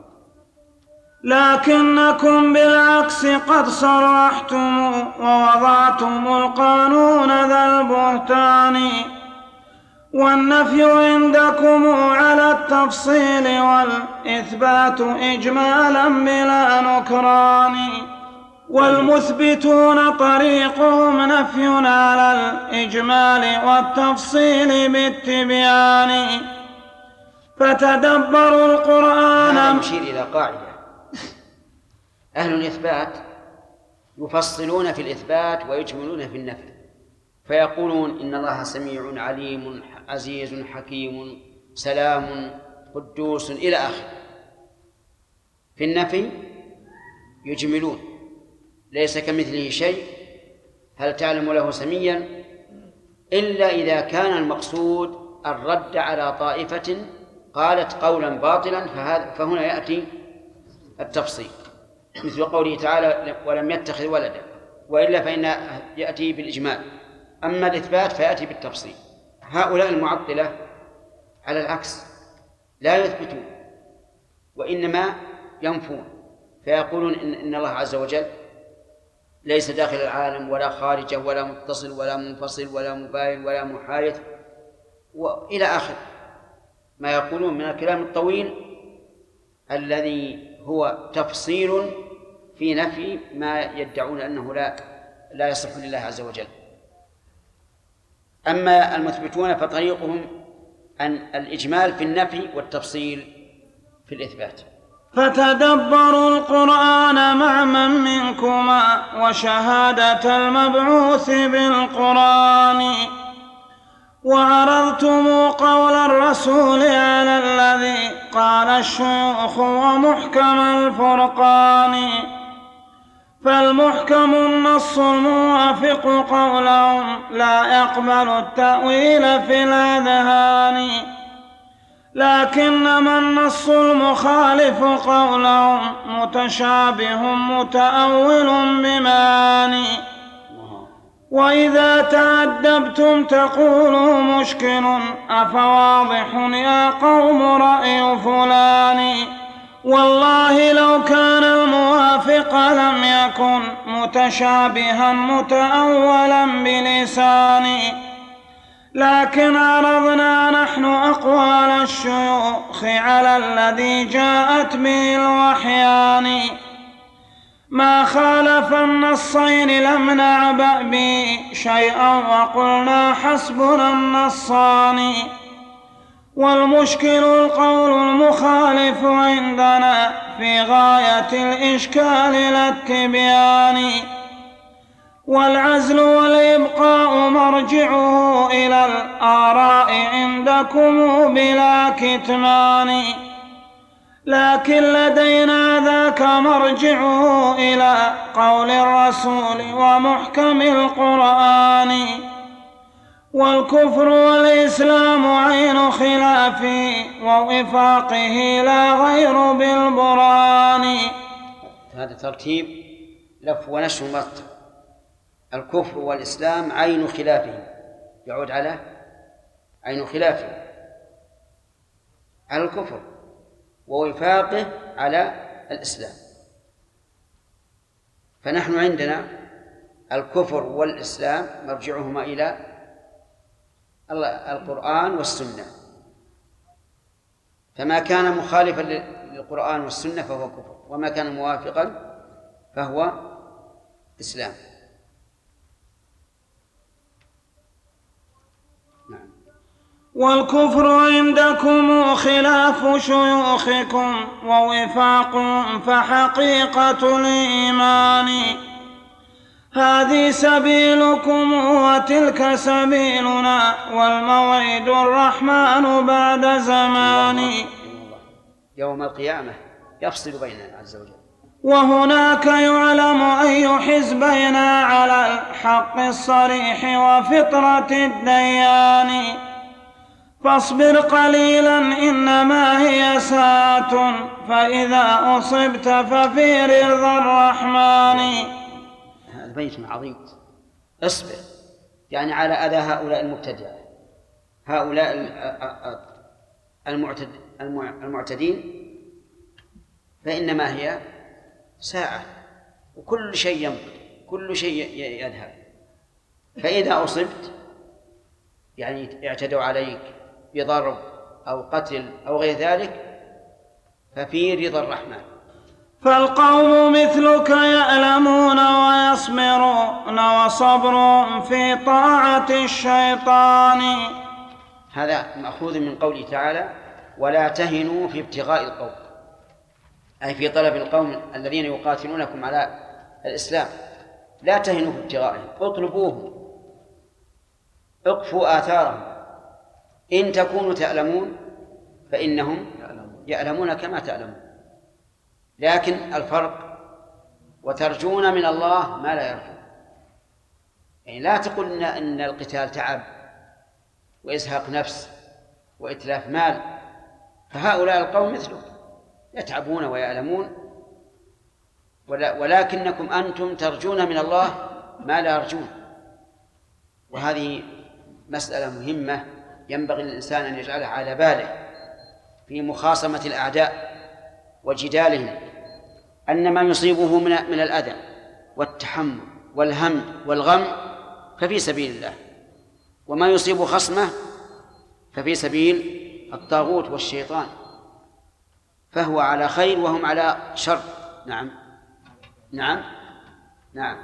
لكنكم بالعكس قد صرحتم ووضعتم القانون ذا البهتان، والنفي عندكم على التفصيل والإثبات إجمالا بلا نكران، والمثبتون طريقهم نفي على الإجمال والتفصيل بالتبيان. فتدبروا القرآن.
هذا يشير إلى قاعدة: أهل الإثبات يفصلون في الإثبات ويجملون في النفي، فيقولون إن الله سميع عليم عزيز حكيم سلام قدوس إلى آخره. في النفي يجملون: ليس كمثله شيء، هل تعلم له سميا، إلا إذا كان المقصود الرد على طائفة قالت قولا باطلا، فهنا يأتي التفصيل، مثل قوله تعالى: ولم يتخذ ولدا، وإلا فإن يأتي بالإجمال. أما الإثبات فيأتي بالتفصيل. هؤلاء المعطلة على العكس لا يثبتون وإنما ينفون، فيقولون إن الله عز وجل ليس داخل العالم ولا خارجه ولا متصل ولا منفصل ولا مباين ولا محايد وإلى آخر ما يقولون من الكلام الطويل الذي هو تفصيل في نفي ما يدعون أنه لا يصح لله عز وجل. أما المثبتون فطريقهم أن الإجمال في النفي والتفصيل في الإثبات.
فتدبروا القرآن مع من منكما وشهادة المبعوث بالقرآن، وعرضتم قول الرسول على الذي قال الشيوخ ومحكم الفرقان. فالمحكم النص الموافق قولهم لا يقبل التأويل في الأذهان، لكنما النص المخالف قولهم متشابه متأول بمعاني. وإذا تأدبتم تقولوا مشكل أفواضح يا قوم رأي فلان، والله لو كان الموافق لم يكن متشابها متأولا بلساني، لكن عرضنا نحن أقوال الشيوخ على الذي جاءت به الوحيان. ما خالف النصين لم نعبأ به شيئا وقلنا حسبنا النصان، والمشكل القول المخالف عندنا في غاية الإشكال لا التبيان، والعزل والإبقاء مرجعه إلى الآراء عندكم بلا كتمان، لكن لدينا ذاك مرجعه إلى قول الرسول ومحكم القرآن. والكفر والإسلام عين خلافه ووفاقه لا غير بالبرهان.
هذا ترتيب لف ونشر مرتب. الكفر والإسلام عين خلافه، يعود على عين خلافه على الكفر، ووفاقه على الإسلام. فنحن عندنا الكفر والإسلام مرجعهما إلى القرآن والسنة، فما كان مخالفا للقرآن والسنة فهو كفر، وما كان موافقا فهو إسلام. نعم.
والكفر عندكم خلاف شيوخكم ووفاق فحقيقة الإيمان، هذه سبيلكم وتلك سبيلنا والموعد الرحمن بعد زمان.
يوم القيامة يفصل بيننا عز وجل،
وهناك يعلم أي حزبين على الحق الصريح وفطرة الديان. فاصبر قليلا إنما هي ساعة، فإذا أصبت ففي رضا الرحمن.
هذا بيت عظيم. اصبر يعني على أذى هؤلاء المبتدعة، هؤلاء المعتدين، فإنما هي ساعة وكل شيء يمضي، كل شيء يذهب. فإذا أصبت يعني اعتدوا عليك بضرب أو قتل أو غير ذلك ففي رضا الرحمن.
فالقوم مثلك يألمون ويصبرون وصبرهم في طاعة الشيطان.
هذا مأخوذ من قوله تعالى: ولا تهنوا في ابتغاء القوم، أي في طلب القوم الذين يقاتلونكم على الإسلام. لا تهنوا في ابتغائهم، اطلبوهم، اقفوا آثارهم. إن تكونوا تألمون فإنهم يألمون كما تألمون، لكن الفرق وترجون من الله ما لا يرجون. يعني لا تقل إن القتال تعب وإزهاق نفس وإتلاف مال، فهؤلاء القوم مثلهم يتعبون ويألمون، ولكنكم أنتم ترجون من الله ما لا يرجون. وهذه مسألة مهمة ينبغي للإنسان أن يجعلها على باله في مخاصمة الأعداء وجدالهم، أن ما يصيبه من الأذى والتحمل والهم والغم ففي سبيل الله، وما يصيب خصمه ففي سبيل الطاغوت والشيطان، فهو على خير وهم على شر. نعم نعم نعم.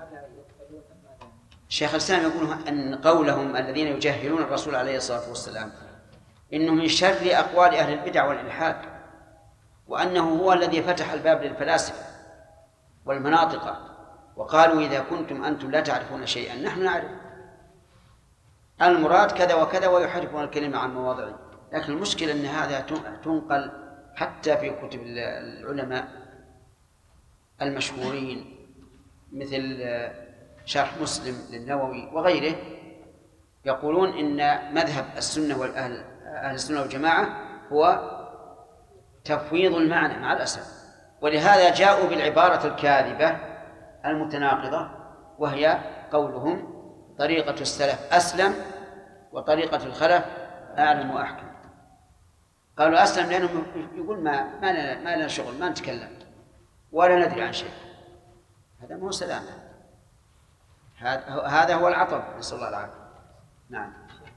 الشيخ الإسلام يقول أن قولهم الذين يجهلون الرسول عليه الصلاة والسلام إنه من شر أقوال أهل البدع والإلحاد، وأنه هو الذي فتح الباب للفلاسفة والمناطق، وقالوا إذا كنتم أنتم لا تعرفون شيئا نحن نعرف، المراد كذا وكذا، ويحرفون الكلمة عن مواضعه. لكن المشكلة أن هذا تنقل حتى في كتب العلماء المشهورين مثل شرح مسلم للنووي وغيره، يقولون إن مذهب السنة والأهل السنة والجماعة هو تفويض المعنى مع الأسف. ولهذا جاءوا بالعبارة الكاذبة المتناقضة، وهي قولهم طريقة السلف أسلم وطريقة الخلف أعلم وأحكم. قالوا أسلم لأنهم يقول ما لنا شغل، ما نتكلم ولا ندري عن شيء. هذا مو سلامة، هذا هو العطب، نسأل الله العافية. نعم.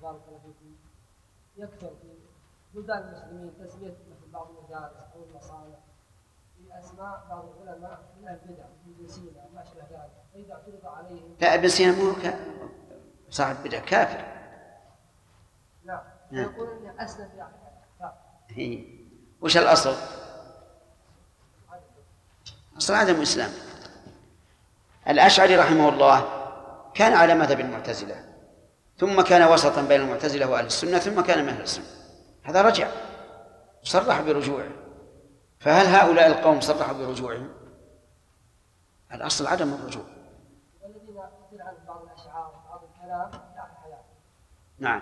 يكثر في بلدان المسلمين تسمية مثل بعض المدارس أو المصانع بأسماء بعض العلماء من البدع ابن سينا وما شابه ذلك، فإذا اعترض عليهم.
لا، ابن سينا مو صاحب بدع، كافر.
نعم. يقول إن أسلم يعني.
وش الأصل؟ أصل عدم الإسلام. الأشعري رحمه الله كان على مذهب المعتزلة، ثم كان وسطا بين المعتزلة وأهل السنة، ثم كان من أهل السنة. هذا رجع صرح برجوعه. فهل هؤلاء القوم صرحوا برجوعهم؟ الأصل عدم الرجوع.
والذين يقول عن بعض الأشعار بعض الكلام في آخر حياته.
نعم.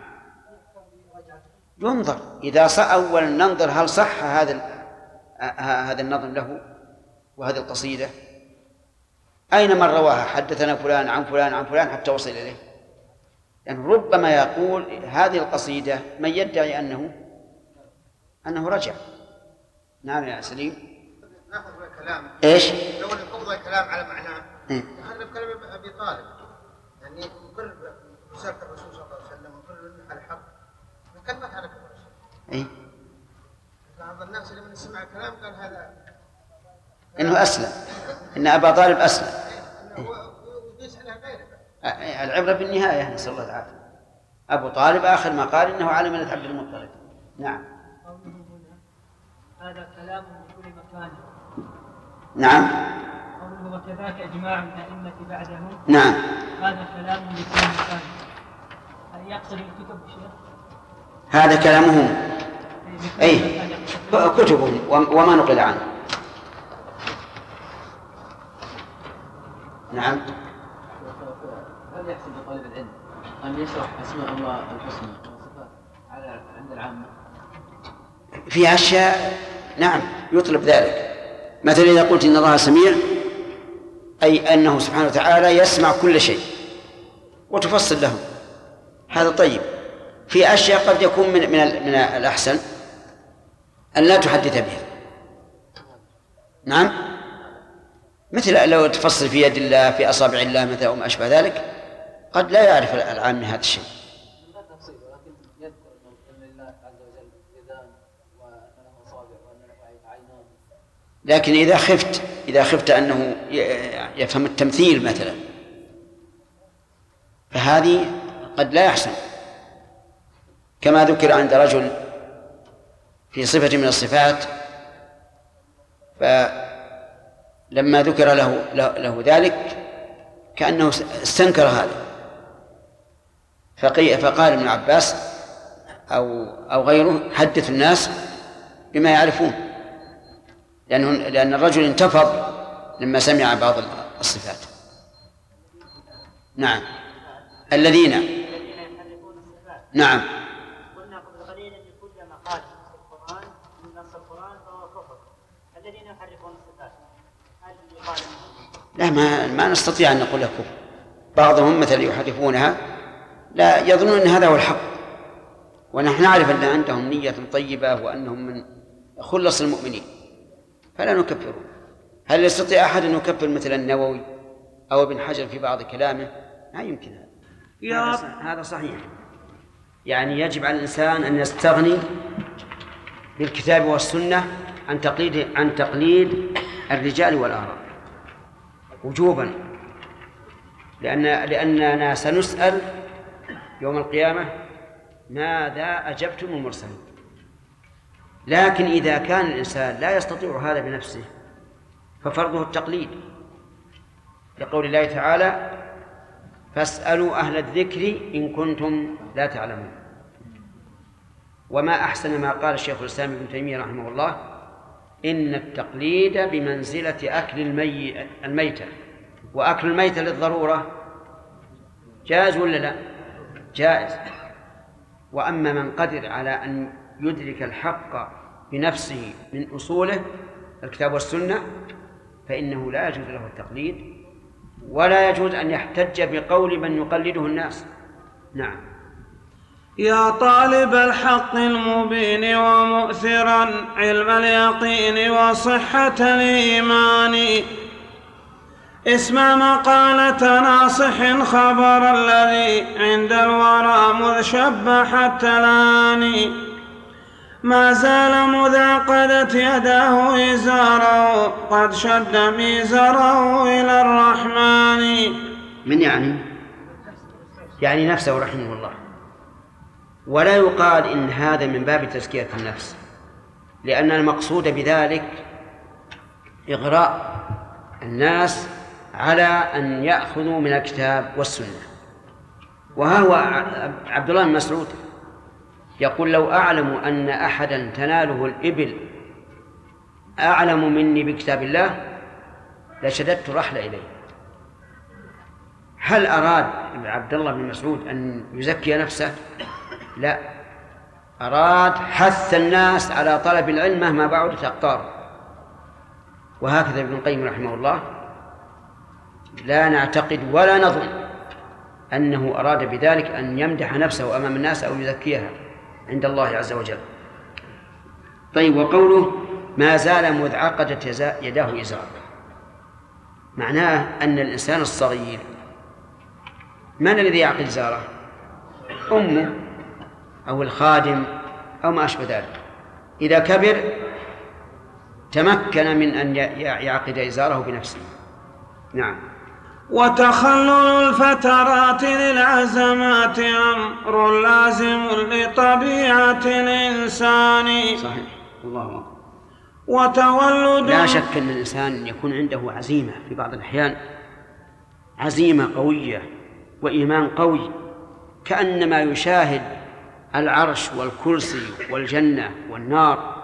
ينظر إذا أولا ننظر هل صح هذا النظم له وهذه القصيدة، أين من رواها؟ حدثنا فلان عن فلان عن فلان حتى وصل إليه. يعني ربما يقول هذه القصيدة من يدعي أنه رجع. نعم يا سليم.
ناخذ الكلام.
إيش؟
لو نقض الكلام على معناه. ناخذ بكلام أبي طالب. يعني كل رسالة الرسول صلى الله عليه وسلم وكل على الحق. كلمة على كل شيء.
إيه.
بعض الناس لما سمع الكلام قال هذا.
إنه أسلم. إن أبا طالب أسلم.
ويقيس عليها غيره.
العبرة بالنهاية، نسأل الله العافية. أبو طالب آخر ما قال إنه على ملة عبد المطلب. نعم.
هذا كلام من كل مكان.
نعم.
قوله وكذاك إجماع الأئمة بعدهم.
نعم.
هذا كلام من كل مكان. هل يقصد الكتب الشيخ؟
هذا كلامهم. أي كتبهم وما نقل عنه. نعم.
هل يحسن لطالب العلم أن يشرح أسماء الله الحسنى والصفات عند العامة؟
في أشياء نعم يطلب ذلك. مثلا إذا قلت إن الله سميع، أي أنه سبحانه وتعالى يسمع كل شيء وتفصل لهم، هذا طيب. في أشياء قد يكون من الأحسن أن لا تحدث بها. نعم، مثل لو تفصل في يد الله، في أصابع الله مثلا أو ما أشبه ذلك، قد لا يعرف العام من هذا الشيء. لكن إذا خفت أنه يفهم التمثيل مثلا، فهذه قد لا يحسن، كما ذكر عند رجل في صفة من الصفات، فلما ذكر له ذلك كأنه استنكر هذا، فقال ابن عباس أو غيره: حدث الناس بما يعرفون، لأن الرجل انتفض لما سمع بعض الصفات. نعم، الذين
يحرفون الصفات.
نعم،
قلنا قبل قليل ان كل ما قال في القرآن من نص القرآن فهو كفر. الذين يحرفون الصفات هل يقال
لا، ما نستطيع أن نقول كفر. بعضهم مثل يحرفونها لا يظنون أن هذا هو الحق، ونحن نعرف أن عندهم نية طيبة وأنهم من خلص المؤمنين، فلا نكفره. هل يستطيع أحد أن يكفر مثل النووي أو ابن حجر في بعض كلامه؟ لا يمكن هذا صحيح. يعني يجب على الإنسان أن يستغني بالكتاب والسنة عن تقليد الرجال والآراء وجوبا، لأننا سنسأل يوم القيامة ماذا أجبتم المرسلين. لكن إذا كان الإنسان لا يستطيع هذا بنفسه ففرضه التقليد، لقول الله تعالى: فاسألوا أهل الذكر إن كنتم لا تعلمون. وما أحسن ما قال الشيخ الإسلام ابن تيمية رحمه الله: إن التقليد بمنزلة أكل الميتة، وأكل الميتة للضرورة جائز ولا لا؟ جائز. وأما من قدر على أن يدرك الحق بنفسه من أصوله الكتاب والسنة فإنه لا يجوز له التقليد، ولا يجوز أن يحتج بقول من يقلده الناس. نعم.
يا طالب الحق المبين ومؤثرا علم اليقين وصحة الإيمان، اسمع مقالة ناصح خبر الذي عند الورى مذ شب حتى الآن، ما زال مذ قدت يداه إزاره قد شد ميزره إلى الرحمن.
من يعني نفسه رحمه الله. ولا يقال إن هذا من باب تزكية النفس، لأن المقصود بذلك إغراء الناس على أن يأخذوا من الكتاب والسنة. وها هو عبد الله بن مسعود يقول: لو أعلم أن أحدا تناله الإبل أعلم مني بكتاب الله لشددت الرحل إليه. هل أراد عبد الله بن مسعود أن يزكي نفسه؟ لا، أراد حث الناس على طلب العلم مهما بعدت أقطاره. وهكذا ابن القيم رحمه الله لا نعتقد ولا نظن أنه أراد بذلك أن يمدح نفسه أمام الناس أو يزكيها عند الله عز وجل. طيب، وقوله ما زال مذ عقدت يداه إزار، معناه أن الإنسان الصغير من الذي يعقد إزاره؟ أمه أو الخادم أو ما أشبه ذلك. إذا كبر تمكن من أن يعقد إزاره بنفسه. نعم.
وتخلل الفترات للعزمات أمر لازم لطبيعة الإنسان.
صحيح، الله أكبر.
وتولد،
لا شك أن الإنسان يكون عنده عزيمة في بعض الأحيان، عزيمة قوية وإيمان قوي، كأنما يشاهد العرش والكرسي والجنة والنار،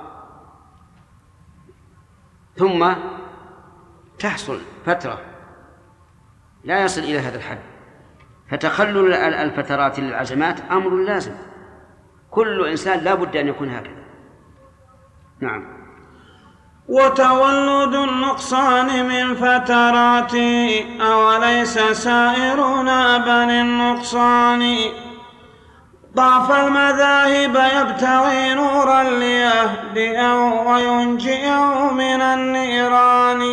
ثم تحصل فترة لا يصل إلى هذا الحد. فتخلل الفترات للعزمات أمر لازم، كل إنسان لا بد أن يكون هكذا. نعم.
وتولد النقصان من فتراته، أوليس سائرنا بني النقصان. ضعف المذاهب يبتغي نورا ليهدئه وينجئه من النيران،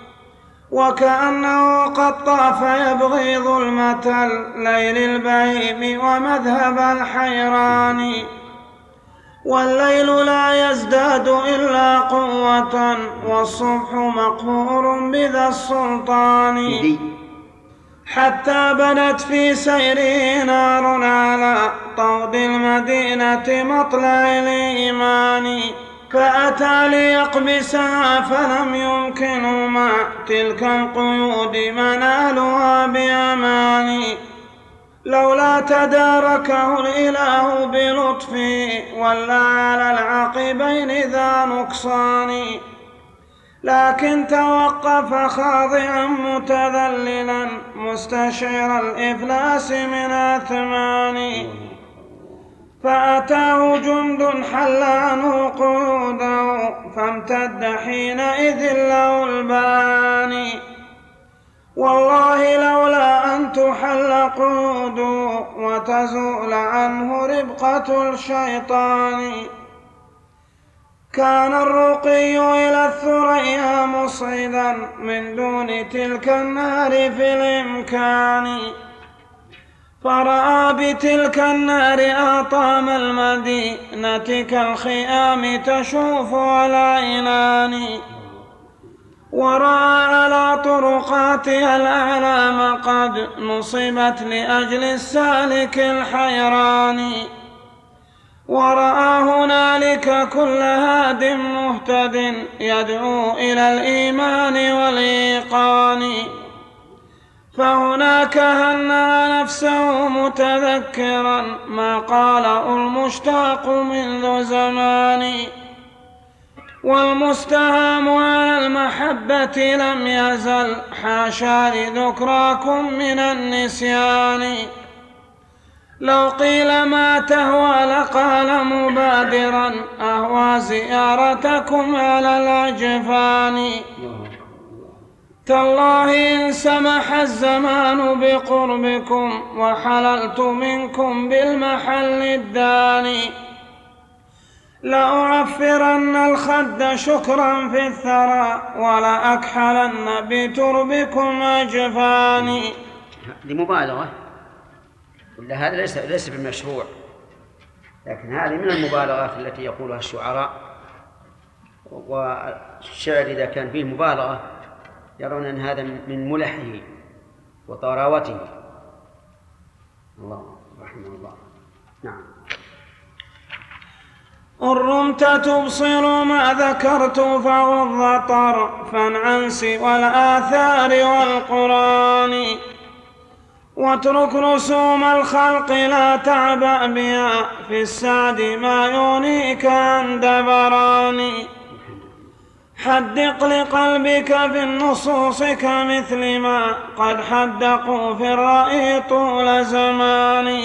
وكأنه قد طاف يبغي ظلمة الليل البهيم ومذهب الحيران. والليل لا يزداد إلا قوة، والصبح مقهور بذا السلطان، حتى بدت في سيره نار على طود المدينة مطلع الإيمان، فأتى ليقبسها فلم يمكن مع تلك القيود منالها بأمان. لولا تداركه الإله بلطفه ولا على العقبين ذا نقصان، لكن توقف خاضعا متذللا مستشعر الإفلاس من أثمان. فأتاه جند حل عنه قيوده، فامتد حينئذ له البان. والله لولا أن تحل قيوده وتزول عنه ربقة الشيطان، كان الرقي إلى الثريا مصعدا من دون تلك النار في الإمكان. فرأى بتلك النار آطام المدينة كالخيام تشوف العينان، ورأى على طرقاتها الأعلام قد نصبت لأجل السالك الحيران، ورأى هنالك كل هاد مهتد يدعو إلى الإيمان والإيقان. فهناك هنأ نفسه متذكرا ما قاله المشتاق منذ زمان، والمستهام على المحبة لم يزل حاشا لذكراكم من النسيان. لو قيل ما تهوى لقال مبادرا أهوى زيارتكم على الأجفان. تالله إن سمح الزمان بقربكم وحللت منكم بالمحل الداني، لأعفرن الخد شكرا في الثرى ولأكحلن بتربكم أجفاني.
لمبالغة، ولا هذا ليس بالمشروع، لكن هذه من المبالغات التي يقولها الشعراء. والشعر إذا كان فيه مبالغة يرون أن هذا من ملحه وطراوته. الله رحمه الله. نعم.
إن رمت تبصر ما ذكرت فغض طرفا عن سوى الآثار والقرآن، واترك رسوم الخلق لا تعبأ بها في السعد ما يغنيك عن دبران. حدق لقلبك في النصوص كمثل ما قد حدقوا في الرأي طول زمان،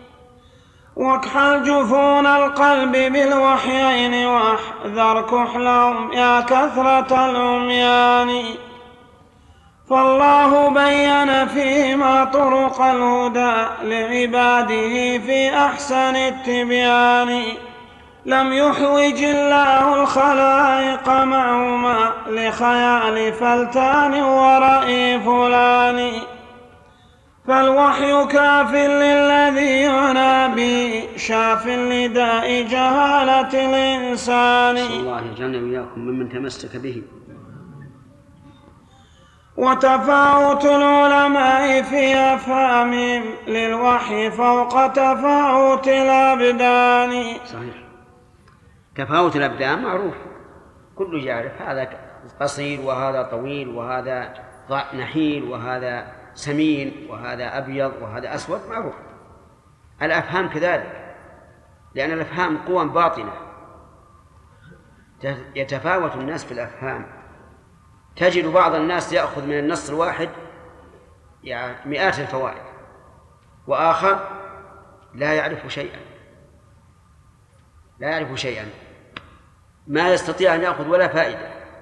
واكحل جفون القلب بالوحيين واحذر كحلهم يا كثرة العميان. فالله بين فيما طرق الهدى لعباده في أحسن التبيان، لم يحوج الله الخلائق معهما لخيال فلتان ورأي فلان. فالوحي كاف للذي ينابي شاف لداء جهالة الإنسان.
الله يجعلنا وإياكم ممن تمسك به.
وتفاوت العلماء في أفهامهم للوحي فوق تفاوت الأبدان.
صحيح، تفاوت الأبدان معروف، كل يعرف هذا قصير وهذا طويل وهذا نحيل وهذا سمين وهذا أبيض وهذا أسود، معروف. الأفهام كذلك، لأن الأفهام قوى باطنة، يتفاوت الناس في الأفهام. تجد بعض الناس يأخذ من النص الواحد يعني مئات الفوائد، وآخر لا يعرف شيئا، ما يستطيع أن يأخذ ولا فائدة.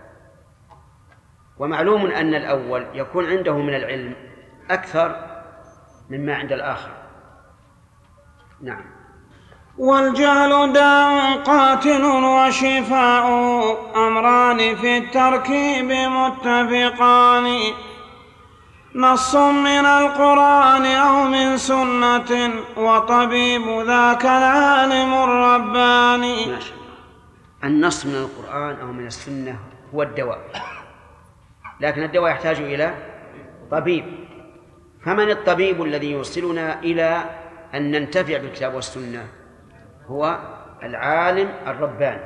ومعلوم أن الأول يكون عنده من العلم أكثر مما عند الآخر. نعم.
والجهل داء قاتل وشفاء أمران في التركيب متفقان، نص من القرآن أو من سنة وطبيب ذاك العالم الرباني.
ماشي. النص من القرآن أو من السنة هو الدواء، لكن الدواء يحتاج إلى طبيب. فمن الطبيب الذي يوصلنا إلى أن ننتفع بالكتاب والسنة؟ هو العالم الرباني.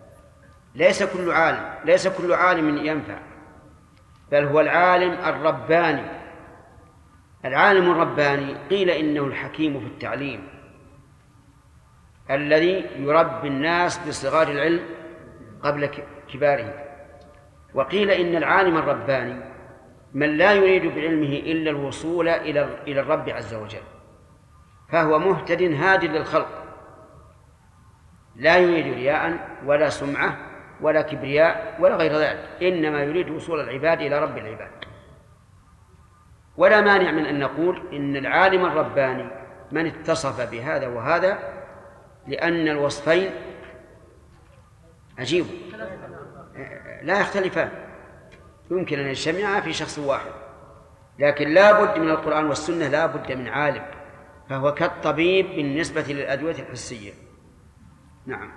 ليس كل عالم ينفع، بل هو العالم الرباني. العالم الرباني قيل إنه الحكيم في التعليم الذي يربي الناس بصغار العلم قبل كباره، وقيل إن العالم الرباني من لا يريد بعلمه إلا الوصول إلى الرب عز وجل، فهو مهتد هاد للخلق، لا يريد رياء ولا سمعة ولا كبرياء ولا غير ذلك، إنما يريد وصول العباد إلى رب العباد. ولا مانع من أن نقول إن العالم الرباني من اتصف بهذا وهذا، لأن الوصفين عجيب لا يختلفان، يمكن أن يجتمعا في شخص واحد، لكن لا بد من القرآن والسنة، لا بد من عالم، فهو كالطبيب بالنسبة للأدوية الحسية. نعم.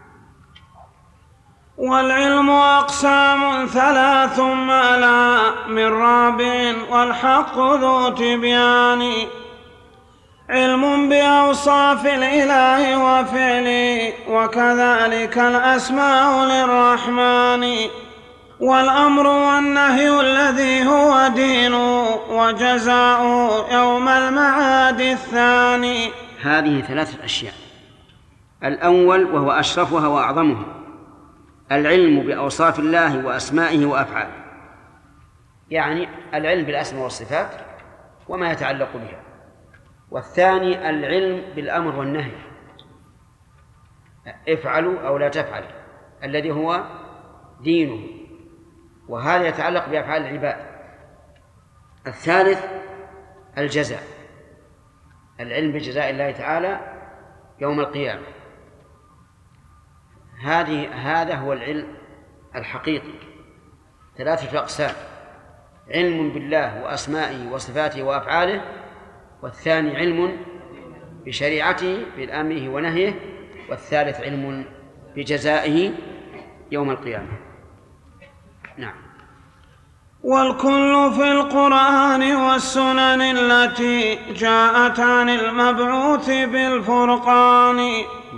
والعلم أقسام ثلاث ما لا من رابع والحق ذو تبيان، علم بأوصاف الإله وفعله وكذلك الأسماء للرحمن، والأمر والنهي الذي هو دين وجزاء يوم المعاد الثاني.
هذه ثلاثة أشياء. الأول وهو أشرفها وأعظمها العلم بأوصاف الله وأسمائه وأفعاله، يعني العلم بالأسماء والصفات وما يتعلق بها. والثاني العلم بالأمر والنهي، افعلوا أو لا تفعلوا، الذي هو دينه، وهذا يتعلق بأفعال العباد. الثالث الجزاء، العلم بجزاء الله تعالى يوم القيامة. هذا هو العلم الحقيقي، ثلاثة أقسام: علم بالله وأسمائه وصفاته وأفعاله، والثاني علم بشريعته بأمره ونهيه، والثالث علم بجزائه يوم القيامة. نعم.
والكل في القرآن والسنن التي جاءت عن المبعوث بالفرقان،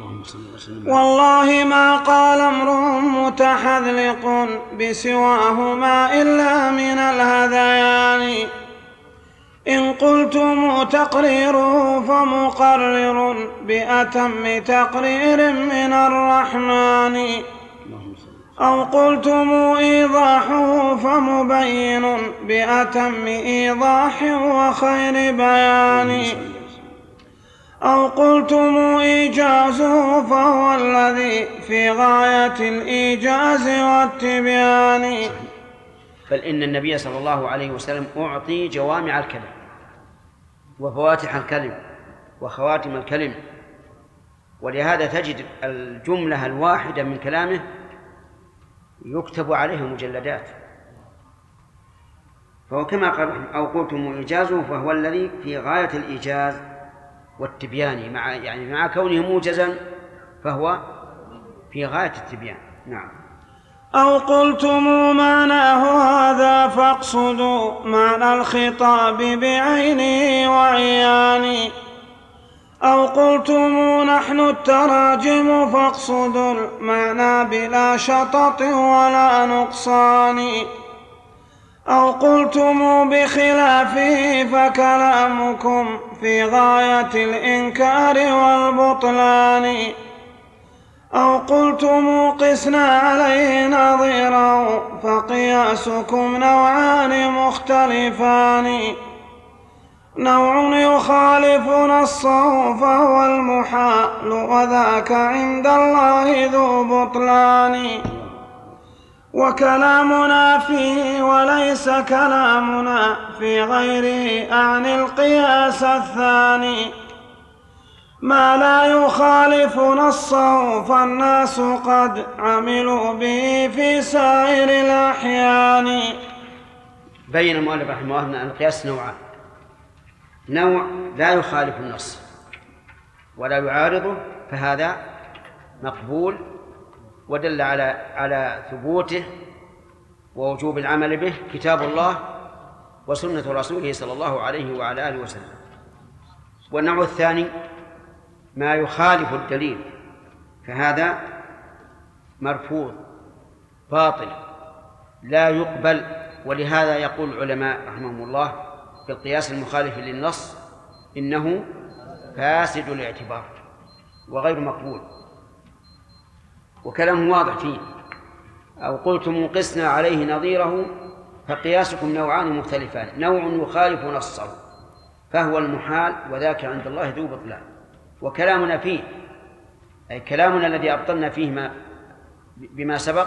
والله ما قال امرؤ متحذلق بسواهما إلا من الهذيان، إن قلتم تقريره فمقرر بأتم تقرير من الرحمن، أو قلتم إيضاحه فمبين بأتم إيضاح وخير بيان، أو قلتم إيجازه فهو الذي في غاية الإيجاز والتبيان.
بل إن النبي صلى الله عليه وسلم أعطي جوامع الكلم وفواتح الكلم وخواتم الكلم، ولهذا تجد الجملة الواحدة من كلامه يكتب عليها مجلدات. فهو كما قال: أو قلتم إيجازه فهو الذي في غاية الإيجاز والتبيان، مع كونه موجزا فهو في غاية التبيان. نعم.
أو قلتم معناه هذا فاقصدوا معنى الخطاب بعينه وعيانه، أو قلتم نحن التراجم فاقصدوا المعنى بلا شطط ولا نقصان، أو قلتم بخلافه فكلامكم في غاية الإنكار والبطلان، أو قلتم قسنا عليه نظيرا فقياسكم نوعان مختلفان، نوع يخالف نصه فهو المحال وذاك عند الله ذو بطلان، وكلامنا فيه وليس كلامنا في غيره عن القياس الثاني ما لا يخالف نصه فالناس قد عملوا به في سائر الأحيان.
بين المؤلف رحمه الله أن القياس نوعان: نوع لا يخالف النص ولا يعارضه فهذا مقبول ودل على ثبوته ووجوب العمل به كتاب الله وسنة رسوله صلى الله عليه وعلى آله وسلم. والنوع الثاني ما يخالف الدليل فهذا مرفوض باطل لا يقبل. ولهذا يقول العلماء رحمهم الله في القياس المخالف للنص إنه فاسد الاعتبار وغير مقبول، وكلام واضح فيه. أو قلتم قسنا عليه نظيره فقياسكم نوعان مختلفان: نوع يخالف نصه فهو المحال وذاك عند الله ذو بطلان. وكلامنا فيه أي كلامنا الذي أبطلنا فيه بما سبق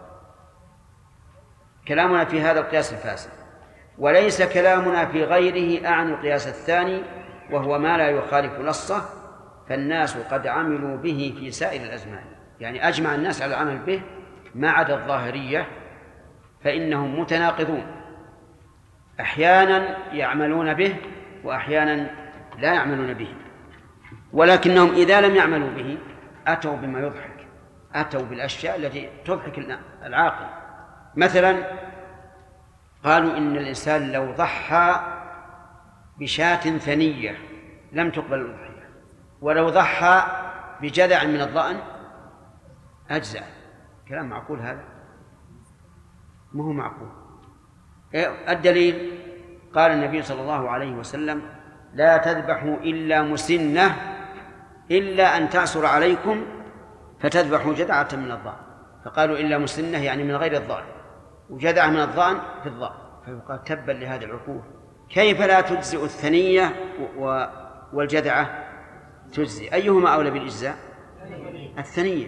كلامنا في هذا القياس الفاسد، وليس كلامنا في غيره أعني القياس الثاني وهو ما لا يخالف نصه فالناس قد عملوا به في سائر الأزمان. يعني أجمع الناس على العمل به ما عدا الظاهرية فإنهم متناقضون، أحيانا يعملون به وأحيانا لا يعملون به، ولكنهم إذا لم يعملوا به أتوا بما يضحك، أتوا بالأشياء التي تضحك العاقل. مثلا قالوا إن الإنسان لو ضحى بشاة ثنية لم تقبل الأضحية، ولو ضحى بجذع من الضأن أجزع. كلام معقول هذا؟ ما هو معقول. الدليل قال النبي صلى الله عليه وسلم: لا تذبحوا إلا مسنة إلا أن تعسر عليكم فتذبحوا جذعة من الضأن. فقالوا إلا مسنة يعني من غير الضأن، وجذعة من الضأن في الضأن. فيقال تبا لهذه العقول، كيف لا تجزئ الثنية والجذعة تجزي؟ أيهما أولى بالإجزاء؟ الثنية.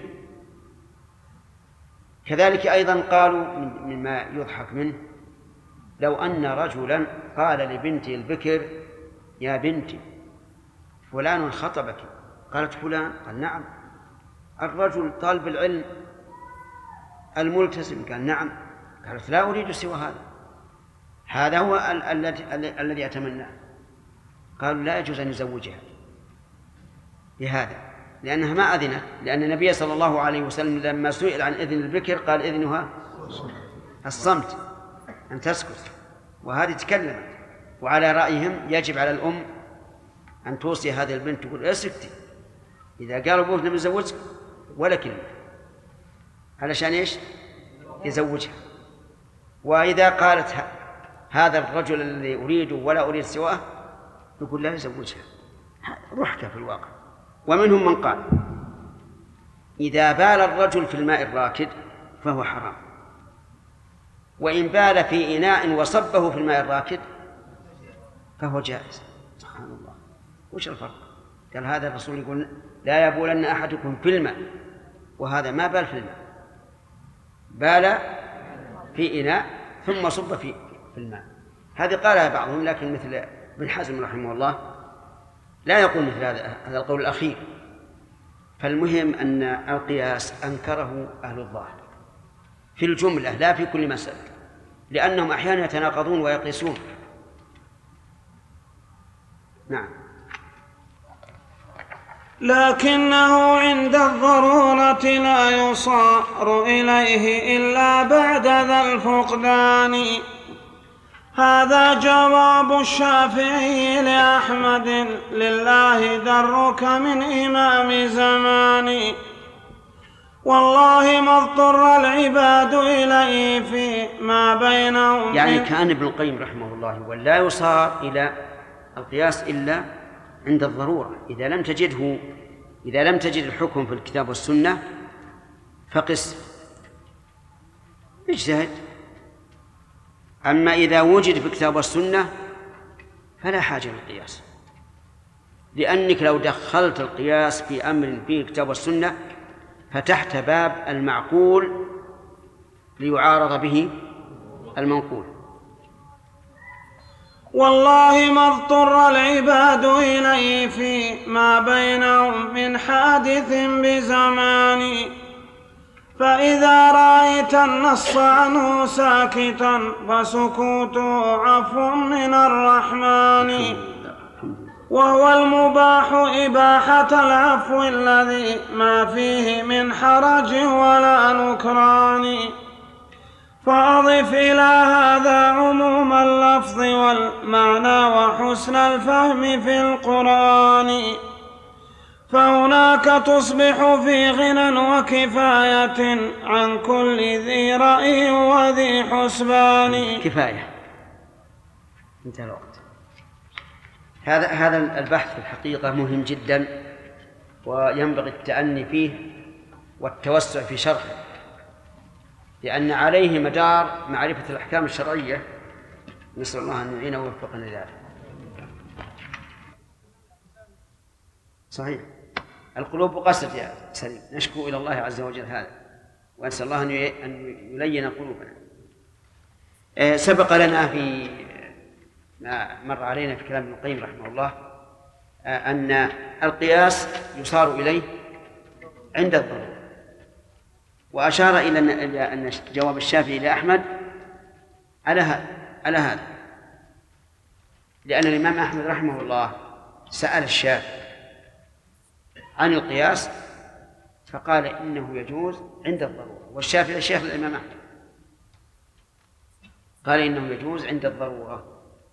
كذلك أيضا قالوا مما يضحك منه: لو أن رجلا قال لبنته البكر: يا بنتي فلان خطبك. قالت: فلان؟ قال: نعم. الرجل طالب العلم الملتزم؟ قال: نعم. قالت: لا أريد سوى هذا، هذا هو الذي أتمناه. قالوا: لا يجوز أن يزوجها بهذا لأنها ما أذنت، لأن النبي صلى الله عليه وسلم لما سئل عن إذن البكر قال: إذنها الصمت، أن تسكت، وهذه تكلمت. وعلى رأيهم يجب على الأم أن توصي هذه البنت تقول: اسكتي، إذا قالوا أبوك نبي نزوجك ولا كلمة، علشان إيش؟ يزوجها. وإذا قالت هذا الرجل الذي أريده ولا أريد سواه يقول: لا يزوجها. رحكة في الواقع. ومنهم من قال: إذا بال الرجل في الماء الراكد فهو حرام، وإن بال في إناء وصبه في الماء الراكد فهو جائز. سبحان الله، وش الفرق؟ قال هذا الرسول يقول: لا يبولن أحدكم في الماء، وهذا ما بال في الماء، بال في إناء ثم صب في الماء. هذه قالها بعضهم، لكن مثل ابن حزم رحمه الله لا يقول مثل هذا القول الأخير. فالمهم أن القياس أنكره أهل الظاهر في الجملة لا في كل مسألة، لأنهم أحيانا يتناقضون ويقيسون. نعم.
لكنه عند الضرورة لا يصار إليه إلا بعد ذا الفقدان. هذا جواب الشافعي لأحمد: لله درك من إمام زماني، والله ما اضطر العباد إليه فيما بينهم.
يعني كان ابن القيم رحمه الله ولا يصار إلى القياس إلا عند الضرورة. إذا لم تجد الحكم في الكتاب والسنة فقس، اجتهد. أما إذا وجد في الكتاب والسنة فلا حاجة للقياس، لأنك لو دخلت القياس في أمر فيه الكتاب والسنة فتحت باب المعقول ليعارض به المنقول.
والله ما اضطر العباد إليه فيما بينهم من حادث بزمان، فإذا رأيت النص عنه ساكتا فسكوته عفو من الرحمن، وهو المباح إباحة العفو الذي ما فيه من حرج ولا نكران. فأضف إلى هذا عموم اللفظ والمعنى وحسن الفهم في القرآن، فهناك تصبح في غنى وكفاية عن كل ذي رأي وذي حسبان.
كفاية، انتهى الوقت. هذا البحث في الحقيقة مهم جدا، وينبغي التأني فيه والتوسع في شرحه، لأن عليه مدار معرفة الأحكام الشرعية. نسأل الله أن يعيننا ويوفقنا لذلك. صحيح، القلوب قست يا سليم، نشكو إلى الله عز وجل هذا، وأسأل الله أن يلين قلوبنا. سبق لنا في ما مر علينا في كلام ابن القيم رحمه الله أن القياس يصار إليه عند الضرورة، وأشار إلى أن جواب الشافعي لأحمد على هذا، لأن الإمام أحمد رحمه الله سأل الشافعي عن القياس فقال إنه يجوز عند الضرورة، والشافعي شيخ الإمام أحمد قال إنه يجوز عند الضرورة،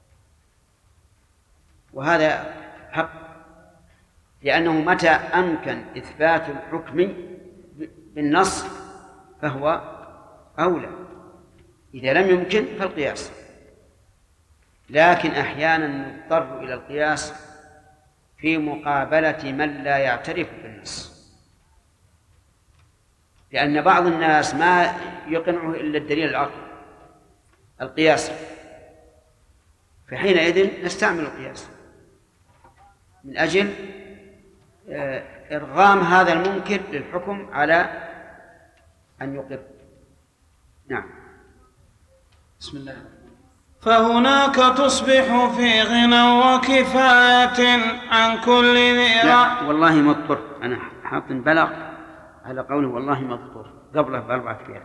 وهذا حق، لأنه متى أمكن إثبات الحكم بالنص فهو أولى، إذا لم يمكن فالقياس. لكن أحيانا نضطر إلى القياس في مقابلة من لا يعترف بالنص، لأن بعض الناس ما يقنعه إلا الدليل العقلي القياس، فحينئذ نستعمل القياس من أجل إرغام هذا المنكر للحكم على أن يقر. نعم.
بسم الله. فهناك تصبح في غنى وكفاية عن كل ذي رأي.
والله ما اضطر، أنا حاط بلغ على قوله والله ما اضطر قبله بأربعة أبيات.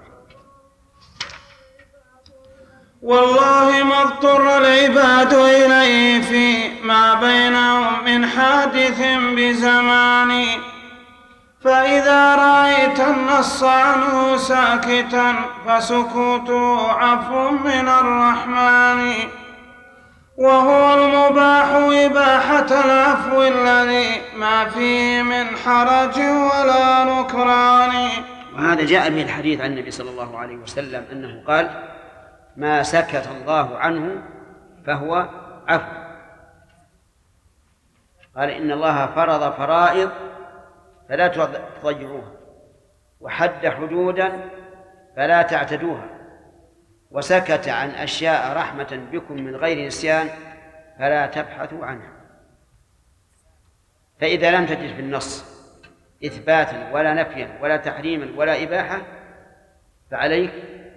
والله ما اضطر العباد إليه فيما بينهم من حادث بزمان، فإذا رأيت النص عنه ساكتا فسكوته عفو من الرحمن، وهو المباح إباحة العفو الذي ما فيه من حرج ولا نكران.
وهذا جاء به الحديث عن النبي صلى الله عليه وسلم أنه قال ما سكت الله عنه فهو عفو. قال إن الله فرض فرائض فلا تضيعوها، وحد حدودا فلا تعتدوها، وسكت عن أشياء رحمة بكم من غير نسيان فلا تبحثوا عنها. فإذا لم تجد في النص إثباتا ولا نفيا ولا تحريما ولا إباحة فعليك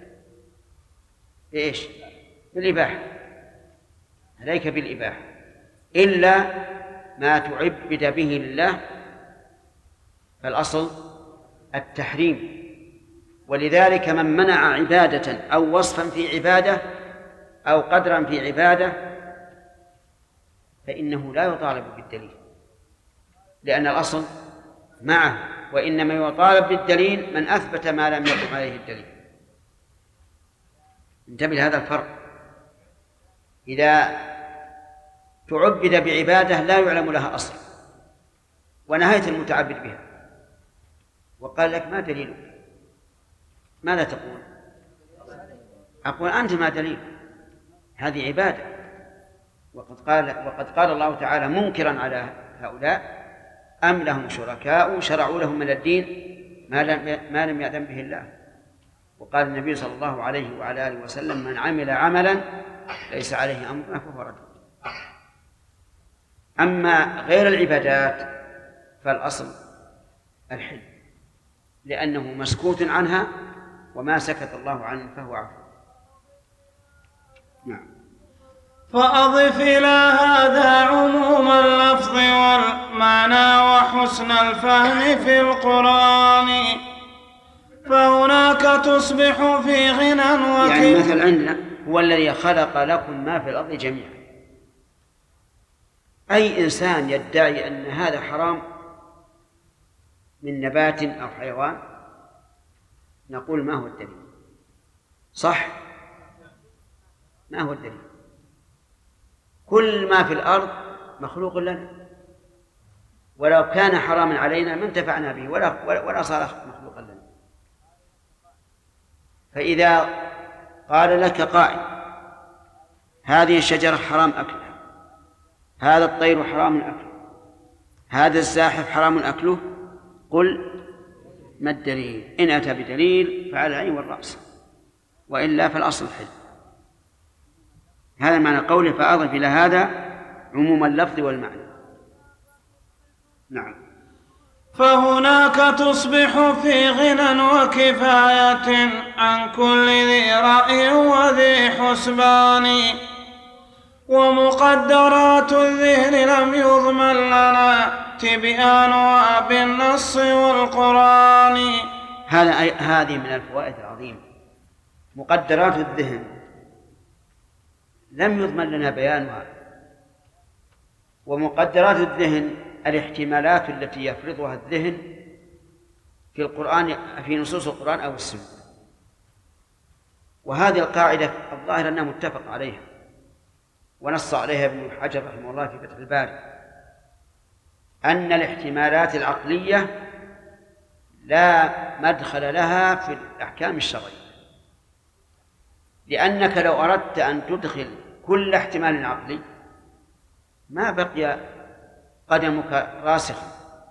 بإيش؟ بالإباحة، عليك بالإباحة، إلا ما تعبد به لله فالأصل التحريم. ولذلك من منع عبادة أو وصفا في عبادة أو قدرا في عبادة فإنه لا يطالب بالدليل، لأن الأصل معه، وإنما يطالب بالدليل من أثبت ما لم يقم عليه الدليل. انتبه لهذا الفرق. إذا تعبد بعبادة لا يعلم لها أصل ونهاية المتعبد بها وقال لك ما دليلك، ماذا تقول؟ أقول أنت ما دليل، هذه عبادة. وقد قال الله تعالى منكرا على هؤلاء أم لهم شركاء شرعوا لهم من الدين ما لم يأذن به الله. وقال النبي صلى الله عليه وعلى آله وسلم من عمل عملا ليس عليه أمرنا فهو رد. أما غير العبادات فالأصل الحل، لأنه مسكوت عنها وما سكت الله عنه فهو عفو. نعم.
فأضف إلى هذا عموم اللفظ والمعنى وحسن الفهم في القرآن، فهناك تصبح في غنى
يعني مثل عندنا هو الذي خلق لكم ما في الأرض جميعا. أي إنسان يدعي أن هذا حرام من نبات أو حيوان نقول ما هو الدليل؟ صح؟ ما هو الدليل؟ كل ما في الأرض مخلوق لنا، ولو كان حراما علينا ما انتفعنا به ولا صار مخلوقا لنا. فإذا قال لك قائل هذه الشجرة حرام أكلها، هذا الطير حرام أكله، هذا الزاحف حرام أكله، قل ما الدليل؟ إن أتى بدليل فعلى العين والرأس، وإلا فالأصل الحل. هذا معنى قوله فأضف إلى هذا عموم اللفظ والمعنى. نعم.
فهناك تصبح في غنى وكفاية عن كل ذي رأي وذي حسبان، ومقدرات الذهن لم يضمن لنا تبيانها بالنص والقرآن.
هذه من الفوائد العظيمة. مقدرات الذهن لم يضمن لنا بيانها، ومقدرات الذهن الاحتمالات التي يفرضها الذهن في القرآن، في نصوص القرآن أو السنة. وهذه القاعدة الظاهر أنها متفق عليها ونص عليها ابن حجر رحمه الله في فتح الباري، أن الاحتمالات العقلية لا مدخل لها في الأحكام الشرعية، لأنك لو أردت أن تدخل كل احتمال عقلي ما بقي قدمك راسخا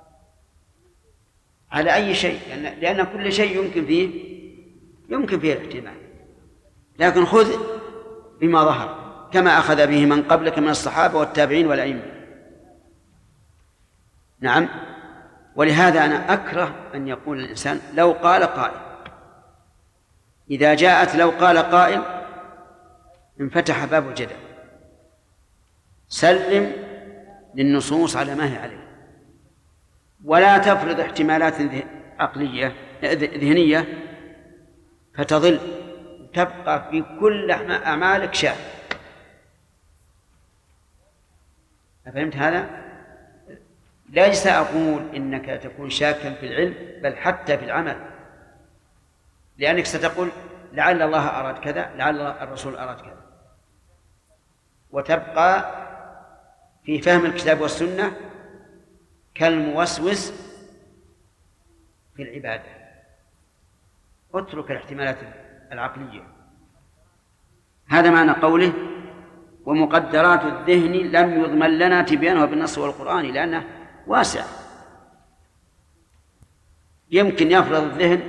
على أي شيء، لأن كل شيء يمكن فيه الاحتمال، لكن خذ بما ظهر كما أخذ به من قبلك من الصحابة والتابعين والأئمة. نعم. ولهذا أنا أكره أن يقول الإنسان لو قال قائل. إذا جاءت لو قال قائل انفتح باب الجدل. سلم للنصوص على ما هي عليه، ولا تفرض احتمالات عقلية ذهنية فتضل تبقى في كل أعمالك شاك. أفهمت هذا؟ ليس أقول إنك تكون شاكا في العلم، بل حتى في العمل، لأنك ستقول لعل الله أراد كذا، لعل الرسول أراد كذا، وتبقى في فهم الكتاب والسنة كالموسوس في العبادة. اترك الاحتمالات العقلية. هذا معنى قوله ومقدرات الذهن لم يضمن لنا تبيانها بالنص والقرآن، لأنه واسع، يمكن يفرض الذهن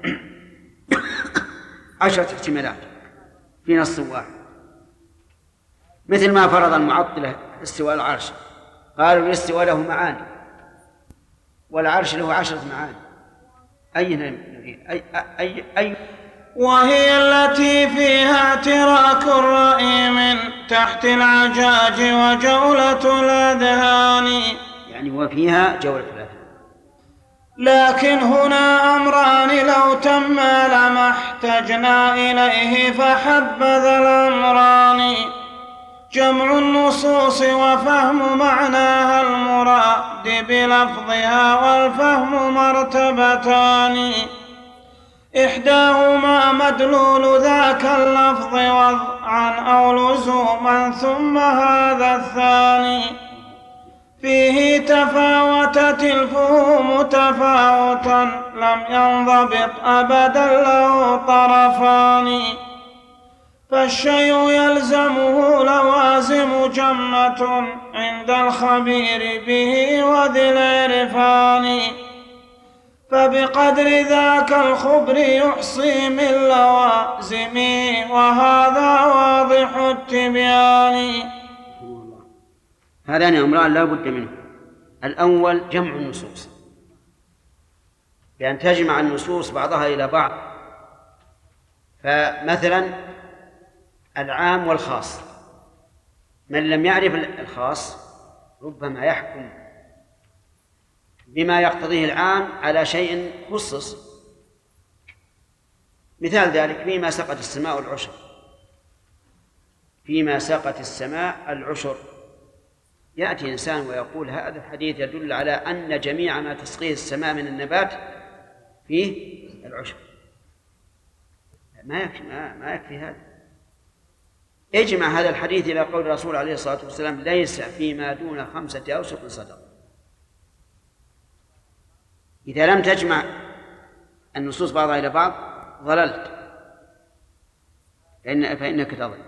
10 احتمالات في نص واحد، مثل ما فرض المعطلة استواء العرش، قالوا الاستواء له معاني والعرش له 10 معاني. أي نريد؟ أي
وهي التي فيها تراك الرأي من تحت العجاج وجولة الأذهان،
يعني وفيها جولة الأذهان.
لكن هنا أمران لو تما لما احتجنا إليه فحبذا الأمران، جمع النصوص وفهم معناها المراد بلفظها، والفهم مرتبتان، إحداهما مدلول ذاك اللفظ وضعا أو لزوما، ثم هذا الثاني فيه تفاوتت الفهوم تفاوتا لم ينضبط أبدا له طرفان، فالشيء يلزمه لوازم جمة عند الخبير به وذي العرفان، فبقدر ذاك الخبر يحصي من لوازمه، وهذا واضح التبيان.
هذان أمران لا بد منه. الأول جمع النصوص، بأن تجمع النصوص بعضها إلى بعض فمثلا العام والخاص، من لم يعرف الخاص ربما يحكم بما يقتضيه العام على شيء خصص. مثال ذلك فيما سقت السماء العشر، فيما سقت السماء العشر، يأتي إنسان ويقول هذا الحديث يدل على أن جميع ما تسقيه السماء من النبات فيه العشر. ما يكفي هذا. اجمع هذا الحديث إلى قول الرسول عليه الصلاة والسلام ليس فيما دون 5 أوسق صدقة. إذا لم تجمع النصوص بعضها إلى بعض ضللت، فإنك تضل.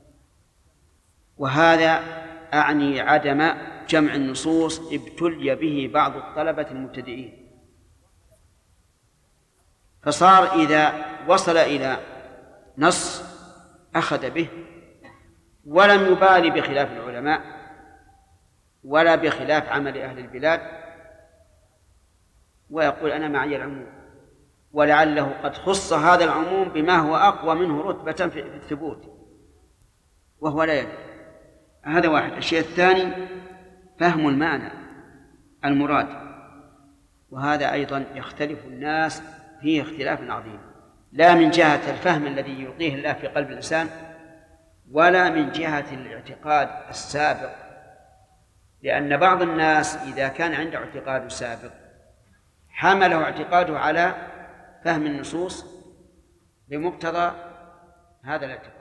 وهذا أعني عدم جمع النصوص ابتلي به بعض الطلبة المبتدئين، فصار إذا وصل إلى نص أخذ به ولم يبالي بخلاف العلماء ولا بخلاف عمل أهل البلاد، ويقول أنا معي العموم، ولعله قد خص هذا العموم بما هو أقوى منه رتبة في الثبوت وهو لا يدري. هذا واحد. الشيء الثاني فهم المعنى المراد، وهذا أيضا يختلف الناس فيه اختلاف عظيم، لا من جهة الفهم الذي يلقيه الله في قلب الإنسان ولا من جهة الاعتقاد السابق، لأن بعض الناس إذا كان عنده اعتقاد سابق حمله اعتقاده على فهم النصوص بمقتضى هذا الاعتقاد،